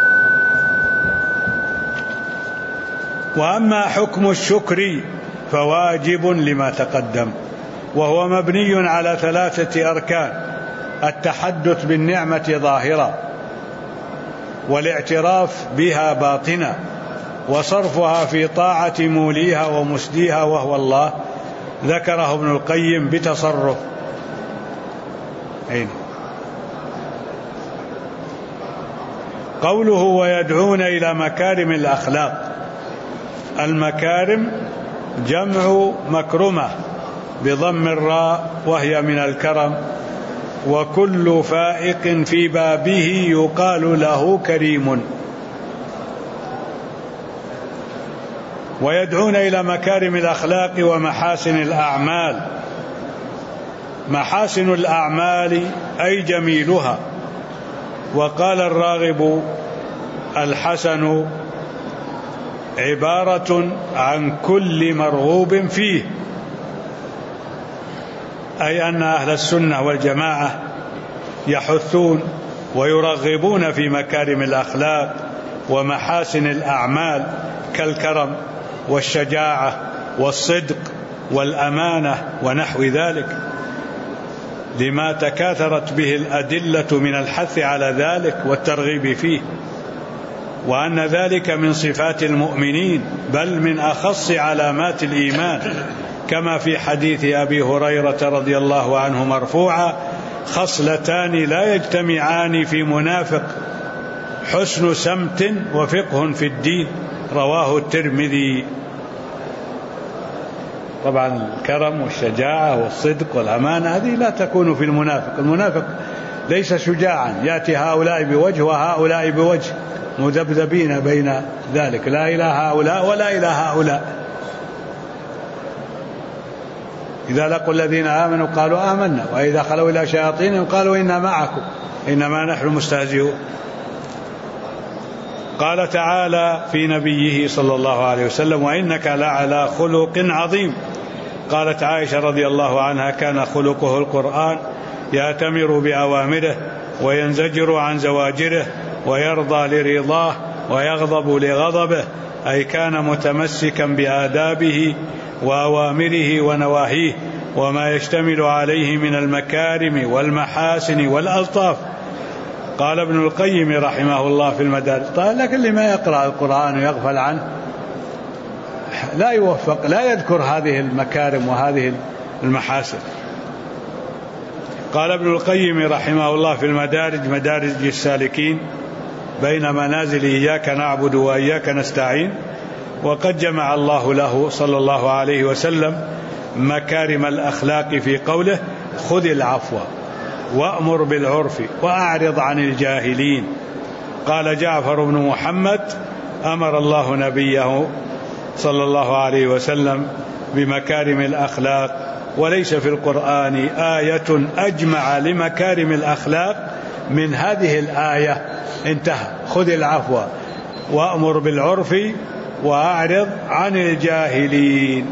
وأما حكم الشكر فواجب لما تقدم، وهو مبني على 3 أركان: التحدث بالنعمة ظاهرة، والاعتراف بها باطنة، وصرفها في طاعة موليها ومسديها وهو الله. ذكره ابن القيم بتصرف. قوله: ويدعون إلى مكارم الأخلاق. المكارم جمع مكرمة بضم الراء، وهي من الكرم، وكل فائق في بابه يقال له كريم. ويدعون إلى مكارم الأخلاق ومحاسن الأعمال. محاسن الأعمال أي جميلها. وقال الراغب: الحسن عبارة عن كل مرغوب فيه، أي أن أهل السنة والجماعة يحثون ويرغبون في مكارم الأخلاق ومحاسن الأعمال، كالكرم والشجاعة والصدق والأمانة ونحو ذلك، لما تكاثرت به الأدلة من الحث على ذلك والترغيب فيه، وأن ذلك من صفات المؤمنين، بل من أخص علامات الإيمان، كما في حديث أبي هريرة رضي الله عنه مرفوعا: خصلتان لا يجتمعان في منافق: حسن سمت وفقه في الدين. رواه الترمذي. طبعا الكرم والشجاعة والصدق والأمانة هذه لا تكون في المنافق. المنافق ليس شجاعا، يأتي هؤلاء بوجه وهؤلاء بوجه، مذبذبين بين ذلك، لا إلى هؤلاء ولا إلى هؤلاء. إذا لقوا الذين آمنوا قالوا آمنا، وإذا خلوا إلى شياطينهم قالوا إنا معكم إنما نحن مستهزئون. قال تعالى في نبيه صلى الله عليه وسلم: وإنك لعلى خلق عظيم. قالت عائشة رضي الله عنها: كان خلقه القرآن، يأتمر بأوامره وينزجر عن زواجره، ويرضى لرضاه ويغضب لغضبه، أي كان متمسكا بآدابه وأوامره ونواهيه وما يشتمل عليه من المكارم والمحاسن والألطاف. قال ابن القيم رحمه الله في المدارج: قال: لكن لما يقرأ القرآن ويغفل عنه لا يوفق، لا يذكر هذه المكارم وهذه المحاسن. قال ابن القيم رحمه الله في المدارج، مدارج السالكين بين منازل إياك نعبد وإياك نستعين، وقد جمع الله له صلى الله عليه وسلم مكارم الأخلاق في قوله: خذ العفو وأمر بالعرف وأعرض عن الجاهلين. قال جعفر بن محمد: أمر الله نبيه صلى الله عليه وسلم بمكارم الأخلاق، وليس في القرآن آية أجمع لمكارم الأخلاق من هذه الآية. انتهى: خذ العفو وأمر بالعرف وأعرض عن الجاهلين.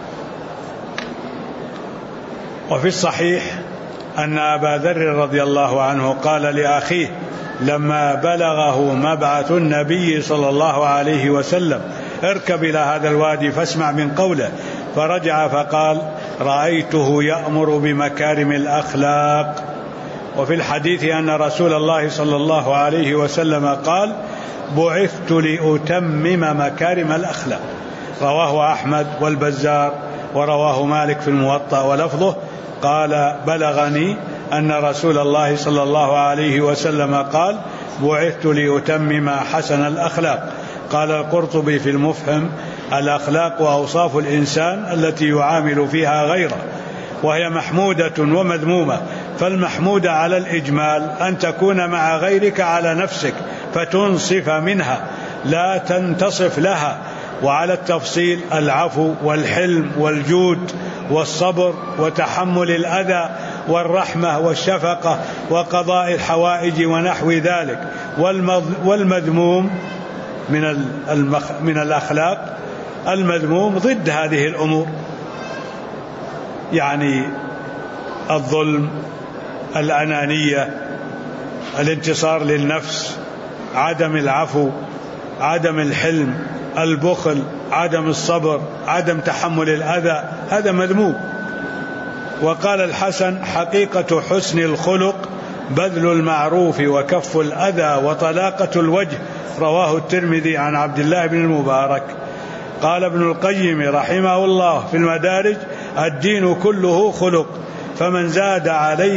وفي الصحيح أن أبا ذر رضي الله عنه قال لأخيه لما بلغه مبعث النبي صلى الله عليه وسلم: اركب إلى هذا الوادي فاسمع من قوله، فرجع فقال: رأيته يأمر بمكارم الأخلاق. وفي الحديث أن رسول الله صلى الله عليه وسلم قال: بعثت لأتمم مكارم الأخلاق. رواه أحمد والبزار، ورواه مالك في الموطأ، ولفظه: قال: بلغني أن رسول الله صلى الله عليه وسلم قال: بعثت لأتمم حسن الأخلاق. قال القرطبي في المفهم: الأخلاق وأوصاف الإنسان التي يعامل فيها غيره، وهي محمودة ومذمومة. فالمحمود على الإجمال أن تكون مع غيرك على نفسك فتنصف منها لا تنتصف لها، وعلى التفصيل العفو والحلم والجود والصبر وتحمل الأذى والرحمة والشفقة وقضاء الحوائج ونحو ذلك. والمذموم من الأخلاق، المذموم ضد هذه الأمور، يعني الظلم، الأنانية، الانتصار للنفس، عدم العفو، عدم الحلم، البخل، عدم الصبر، عدم تحمل الأذى، هذا مذموم. وقال الحسن: حقيقة حسن الخلق بذل المعروف وكف الأذى وطلاقة الوجه. رواه الترمذي عن عبد الله بن المبارك. قال ابن القيم رحمه الله في المدارج: الدين كله خلق، فمن زاد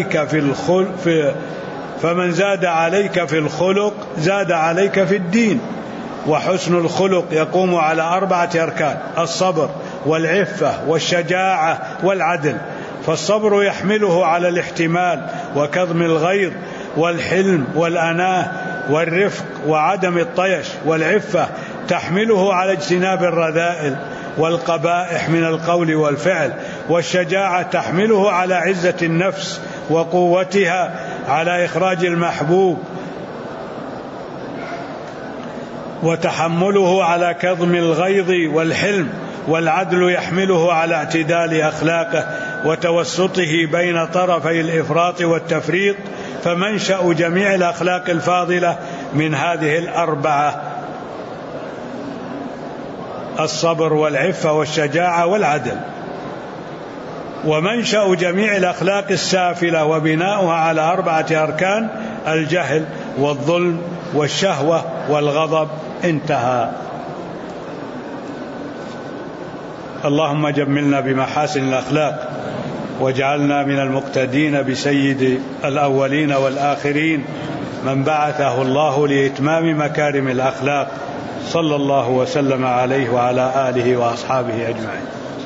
عليك في الخلق زاد عليك في الدين. وحسن الخلق يقوم على 4 أركان: الصبر والعفة والشجاعة والعدل. فالصبر يحمله على الاحتمال وكظم الغيظ، والحلم والأناه والرفق وعدم الطيش. والعفة تحمله على اجتناب الرذائل والقبائح من القول والفعل. والشجاعة تحمله على عزة النفس وقوتها على إخراج المحبوب، وتحمله على كظم الغيظ والحلم. والعدل يحمله على اعتدال أخلاقه وتوسطه بين طرفي الإفراط والتفريط. فمنشأ جميع الأخلاق الفاضلة من هذه 4: الصبر والعفة والشجاعة والعدل. ومنشأ جميع الأخلاق السافلة وبناؤها على 4 أركان: الجهل والظلم والشهوة والغضب. انتهى. اللهم جملنا بمحاسن الأخلاق، واجعلنا من المقتدين بسيد الأولين والآخرين من بعثه الله لإتمام مكارم الأخلاق، صلى الله وسلم عليه وعلى آله وأصحابه أجمعين.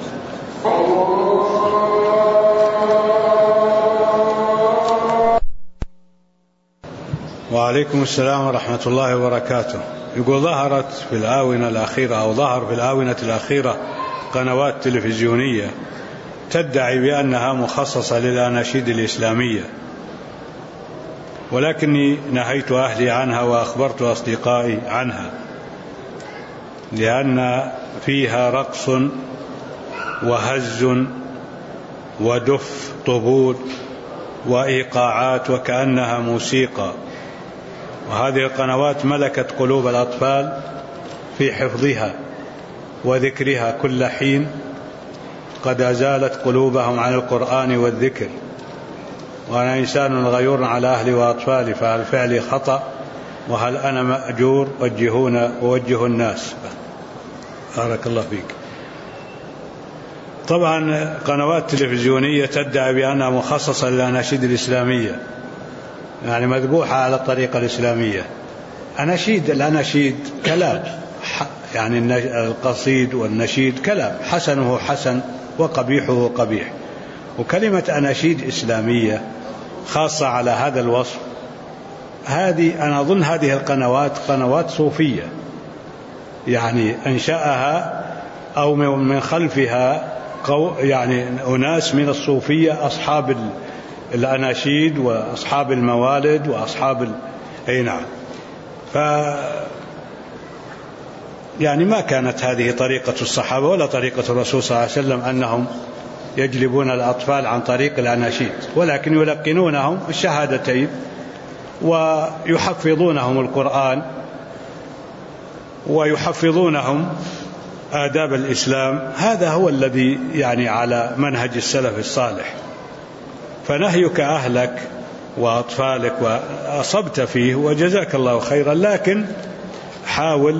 وعليكم السلام ورحمة الله وبركاته. يقول: ظهرت في الآونة الأخيرة، أو ظهر في الآونة الأخيرة، قنوات تلفزيونية تدعي بأنها مخصصة للأناشيد الإسلامية، ولكني نهيت أهلي عنها وأخبرت أصدقائي عنها، لأن فيها رقص وهز ودف طبول وإيقاعات وكأنها موسيقى. وهذه القنوات ملكت قلوب الأطفال في حفظها وذكرها كل حين، قد أزالت قلوبهم عن القرآن والذكر. وأنا إنسان غيور على أهلي وأطفالي، فهل فعلي خطأ؟ وهل أنا مأجور؟ وجهونا ووجهوا الناس. بارك الله فيك. طبعا قنوات تلفزيونية تدعي بأنها مخصصة للأناشيد الإسلامية، يعني مذبوحة على الطريقة الإسلامية. الأناشيد كلام، يعني القصيد والنشيد كلام، حسنه حسن وقبيحه قبيح. وكلمة أناشيد إسلامية خاصة على هذا الوصف، أنا أظن هذه القنوات قنوات صوفية، يعني أنشأها أو من خلفها يعني أناس من الصوفية، أصحاب الأناشيد وأصحاب الموالد وأصحاب أي نعم. يعني ما كانت هذه طريقة الصحابة ولا طريقة الرسول صلى الله عليه وسلم أنهم يجلبون الأطفال عن طريق الأناشيد، ولكن يلقنونهم الشهادتين ويحفظونهم القرآن ويحفظونهم آداب الإسلام. هذا هو الذي يعني على منهج السلف الصالح. فنهيك أهلك وأطفالك وأصبت فيه وجزاك الله خيرا، لكن حاول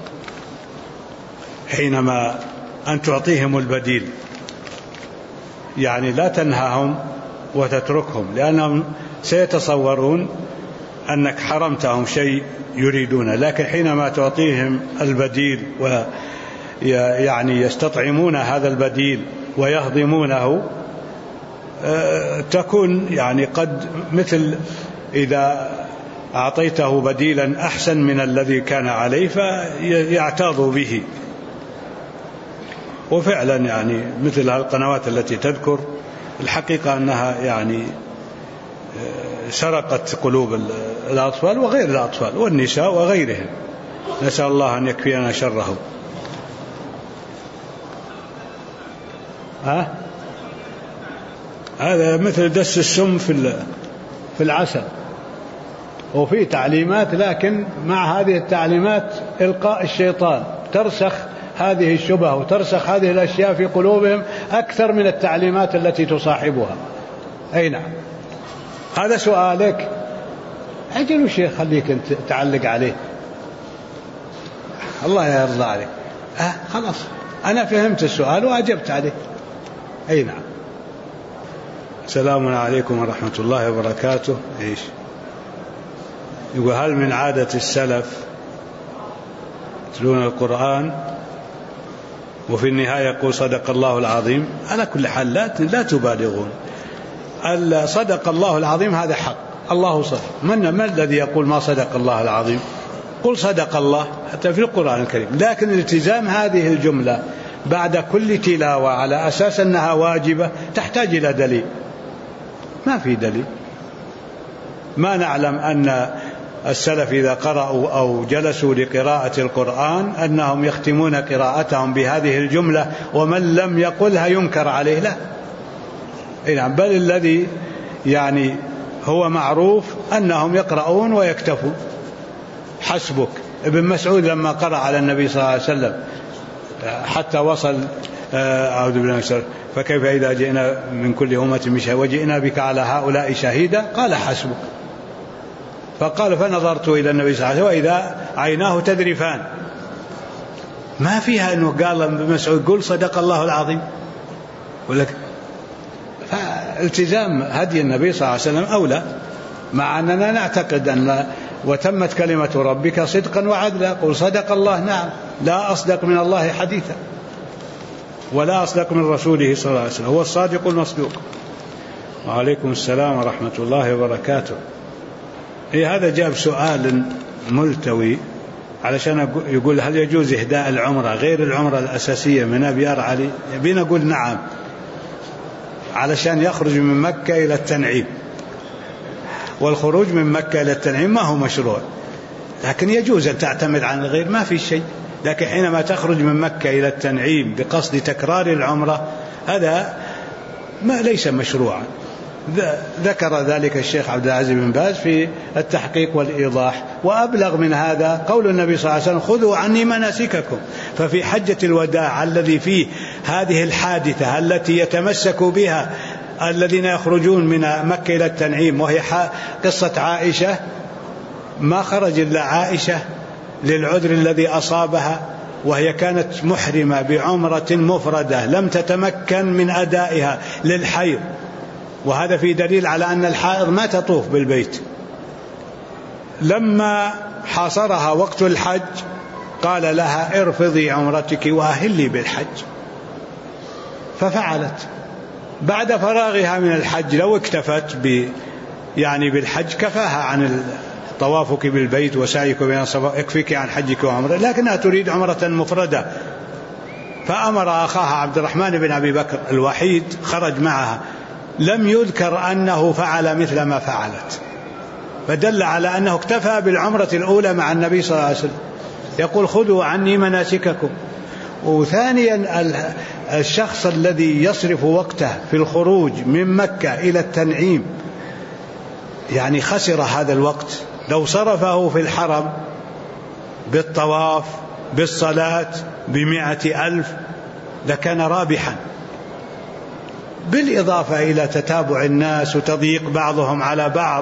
حينما أن تعطيهم البديل، يعني لا تنهاهم وتتركهم، لأنهم سيتصورون أنك حرمتهم شيء يريدونه، لكن حينما تعطيهم البديل ويعني يستطعمون هذا البديل ويهضمونه، تكون يعني قد مثل إذا أعطيته بديلا أحسن من الذي كان عليه فيعتاض به. وفعلا يعني مثل القنوات التي تذكر الحقيقة أنها يعني سرقت قلوب الأطفال وغير الأطفال والنساء وغيرهم، نسأل الله أن يكفينا شرهم. هذا مثل دس السم في العسل، وفي تعليمات، لكن مع هذه التعليمات إلقاء الشيطان، ترسخ هذه الشبه وترسخ هذه الأشياء في قلوبهم أكثر من التعليمات التي تصاحبها. أي نعم. هذا سؤالك، أجل شيخ خليك أنت تعلق عليه، الله يرضى عليك. خلاص أنا فهمت السؤال وأجبت عليه. أي نعم. السلام عليكم ورحمة الله وبركاته. إيش يقول؟ هل من عادة السلف يتلون القرآن وفي النهاية يقول صدق الله العظيم؟ على كل حال لا تبالغون. صدق الله العظيم هذا حق، الله صدق. من الذي يقول ما صدق الله العظيم؟ قل صدق الله حتى في القرآن الكريم. لكن التزام هذه الجملة بعد كل تلاوة على أساس أنها واجبة تحتاج إلى دليل. ما في دليل. ما نعلم أن السلف إذا قرأوا أو جلسوا لقراءة القرآن أنهم يختمون قراءتهم بهذه الجملة ومن لم يقلها ينكر عليه، لا. بل الذي يعني هو معروف أنهم يقرؤون ويكتفون. حسبك. ابن مسعود لما قرأ على النبي صلى الله عليه وسلم حتى وصل أعوذ بالله من الشيطان فكيف إذا جئنا من كل أمة بشهيد وجئنا بك على هؤلاء شهيدا، قال حسبك. فقال فنظرت إلى النبي صلى الله عليه وسلم وإذا عيناه تذرفان. ما فيها أنه قال ابن مسعود قل صدق الله العظيم. ولك فالتزام هدي النبي صلى الله عليه وسلم أولى، مع أننا نعتقد أن وتمت كلمة ربك صدقا وعدلا. قل صدق الله، نعم، لا أصدق من الله حديثا ولا أصدق من رسوله صلى الله عليه وسلم، هو الصادق المصدوق. وعليكم السلام ورحمة الله وبركاته. هذا جاب سؤال ملتوي علشان يقول هل يجوز إهداء العمرة غير العمرة الأساسية من أبيار علي؟ يبين أقول نعم، علشان يخرج من مكة إلى التنعيم، والخروج من مكة إلى التنعيم ما هو مشروع، لكن يجوز أن تعتمد عن الغير، ما في شيء. لكن حينما تخرج من مكة إلى التنعيم بقصد تكرار العمرة هذا ما ليس مشروعا. ذكر ذلك الشيخ عبد العزيز بن باز في التحقيق والإيضاح. وأبلغ من هذا قول النبي صلى الله عليه وسلم خذوا عني مناسككم. ففي حجة الوداع الذي فيه هذه الحادثة التي يتمسك بها الذين يخرجون من مكة إلى التنعيم، وهي قصة عائشة، ما خرج إلا عائشة للعذر الذي أصابها وهي كانت محرمة بعمرة مفردة لم تتمكن من أدائها للحيض، وهذا في دليل على أن الحائض ما تطوف بالبيت. لما حاصرها وقت الحج قال لها ارفضي عمرتك وأهلي بالحج، ففعلت. بعد فراغها من الحج لو اكتفت بالحج كفاها عن طوافك بالبيت وسعيك بين الصفا، يكفيك عن حجك وعمرة، لكنها تريد عمرة مفردة. فأمر أخاها عبد الرحمن بن أبي بكر الوحيد خرج معها، لم يذكر أنه فعل مثل ما فعلت، فدل على أنه اكتفى بالعمرة الأولى مع النبي صلى الله عليه وسلم، يقول خذوا عني مناسككم. وثانيا الشخص الذي يصرف وقته في الخروج من مكة إلى التنعيم يعني خسر هذا الوقت، لو صرفه في الحرم بالطواف بالصلاة ب100,000 لكان رابحا، بالإضافة إلى تتابع الناس وتضييق بعضهم على بعض.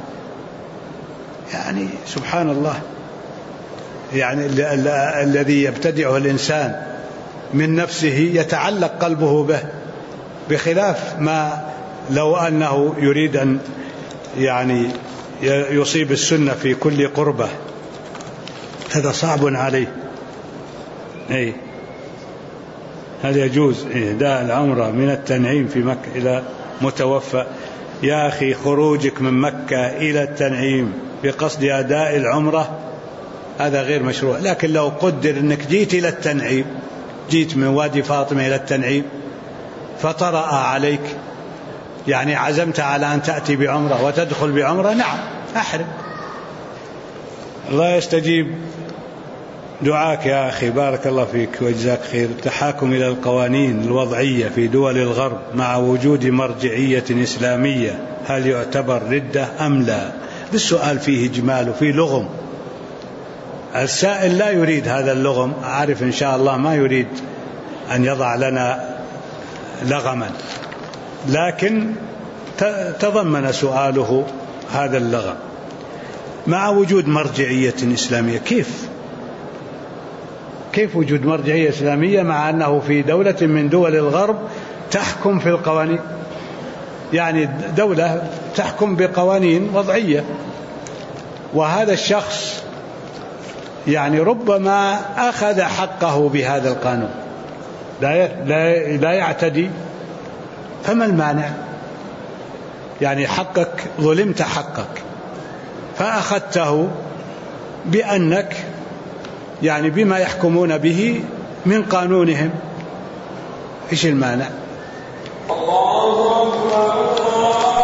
يعني سبحان الله، يعني الذي يبتدعه الإنسان من نفسه يتعلق قلبه به، بخلاف ما لو أنه يريد أن يعني يصيب السنة في كل قربة، هذا صعب عليه. هل يجوز إهداء العمرة من التنعيم في مكة إلى متوفى؟ يا أخي خروجك من مكة إلى التنعيم بقصد أداء العمرة هذا غير مشروع، لكن لو قدر أنك جيت إلى التنعيم، جيت من وادي فاطمة إلى التنعيم فطرأ عليك، يعني عزمت على أن تأتي بعمرة وتدخل بعمرة، نعم أحرم. الله يستجيب دعاك يا أخي، بارك الله فيك وجزاك خير. التحاكم إلى القوانين الوضعية في دول الغرب مع وجود مرجعية إسلامية هل يعتبر ردة أم لا؟ بالسؤال فيه إجمال وفيه لغم، السائل لا يريد هذا اللغم، أعرف إن شاء الله ما يريد أن يضع لنا لغما، لكن تضمن سؤاله هذا اللغم. مع وجود مرجعية إسلامية، كيف وجود مرجعية إسلامية مع أنه في دولة من دول الغرب تحكم في القوانين، يعني دولة تحكم بقوانين وضعية، وهذا الشخص يعني ربما أخذ حقه بهذا القانون، لا يعتدي، فما المانع؟ يعني حقك، ظلمت حقك فأخذته بأنك يعني بما يحكمون به من قانونهم، إيش المانع؟ الله أكبر.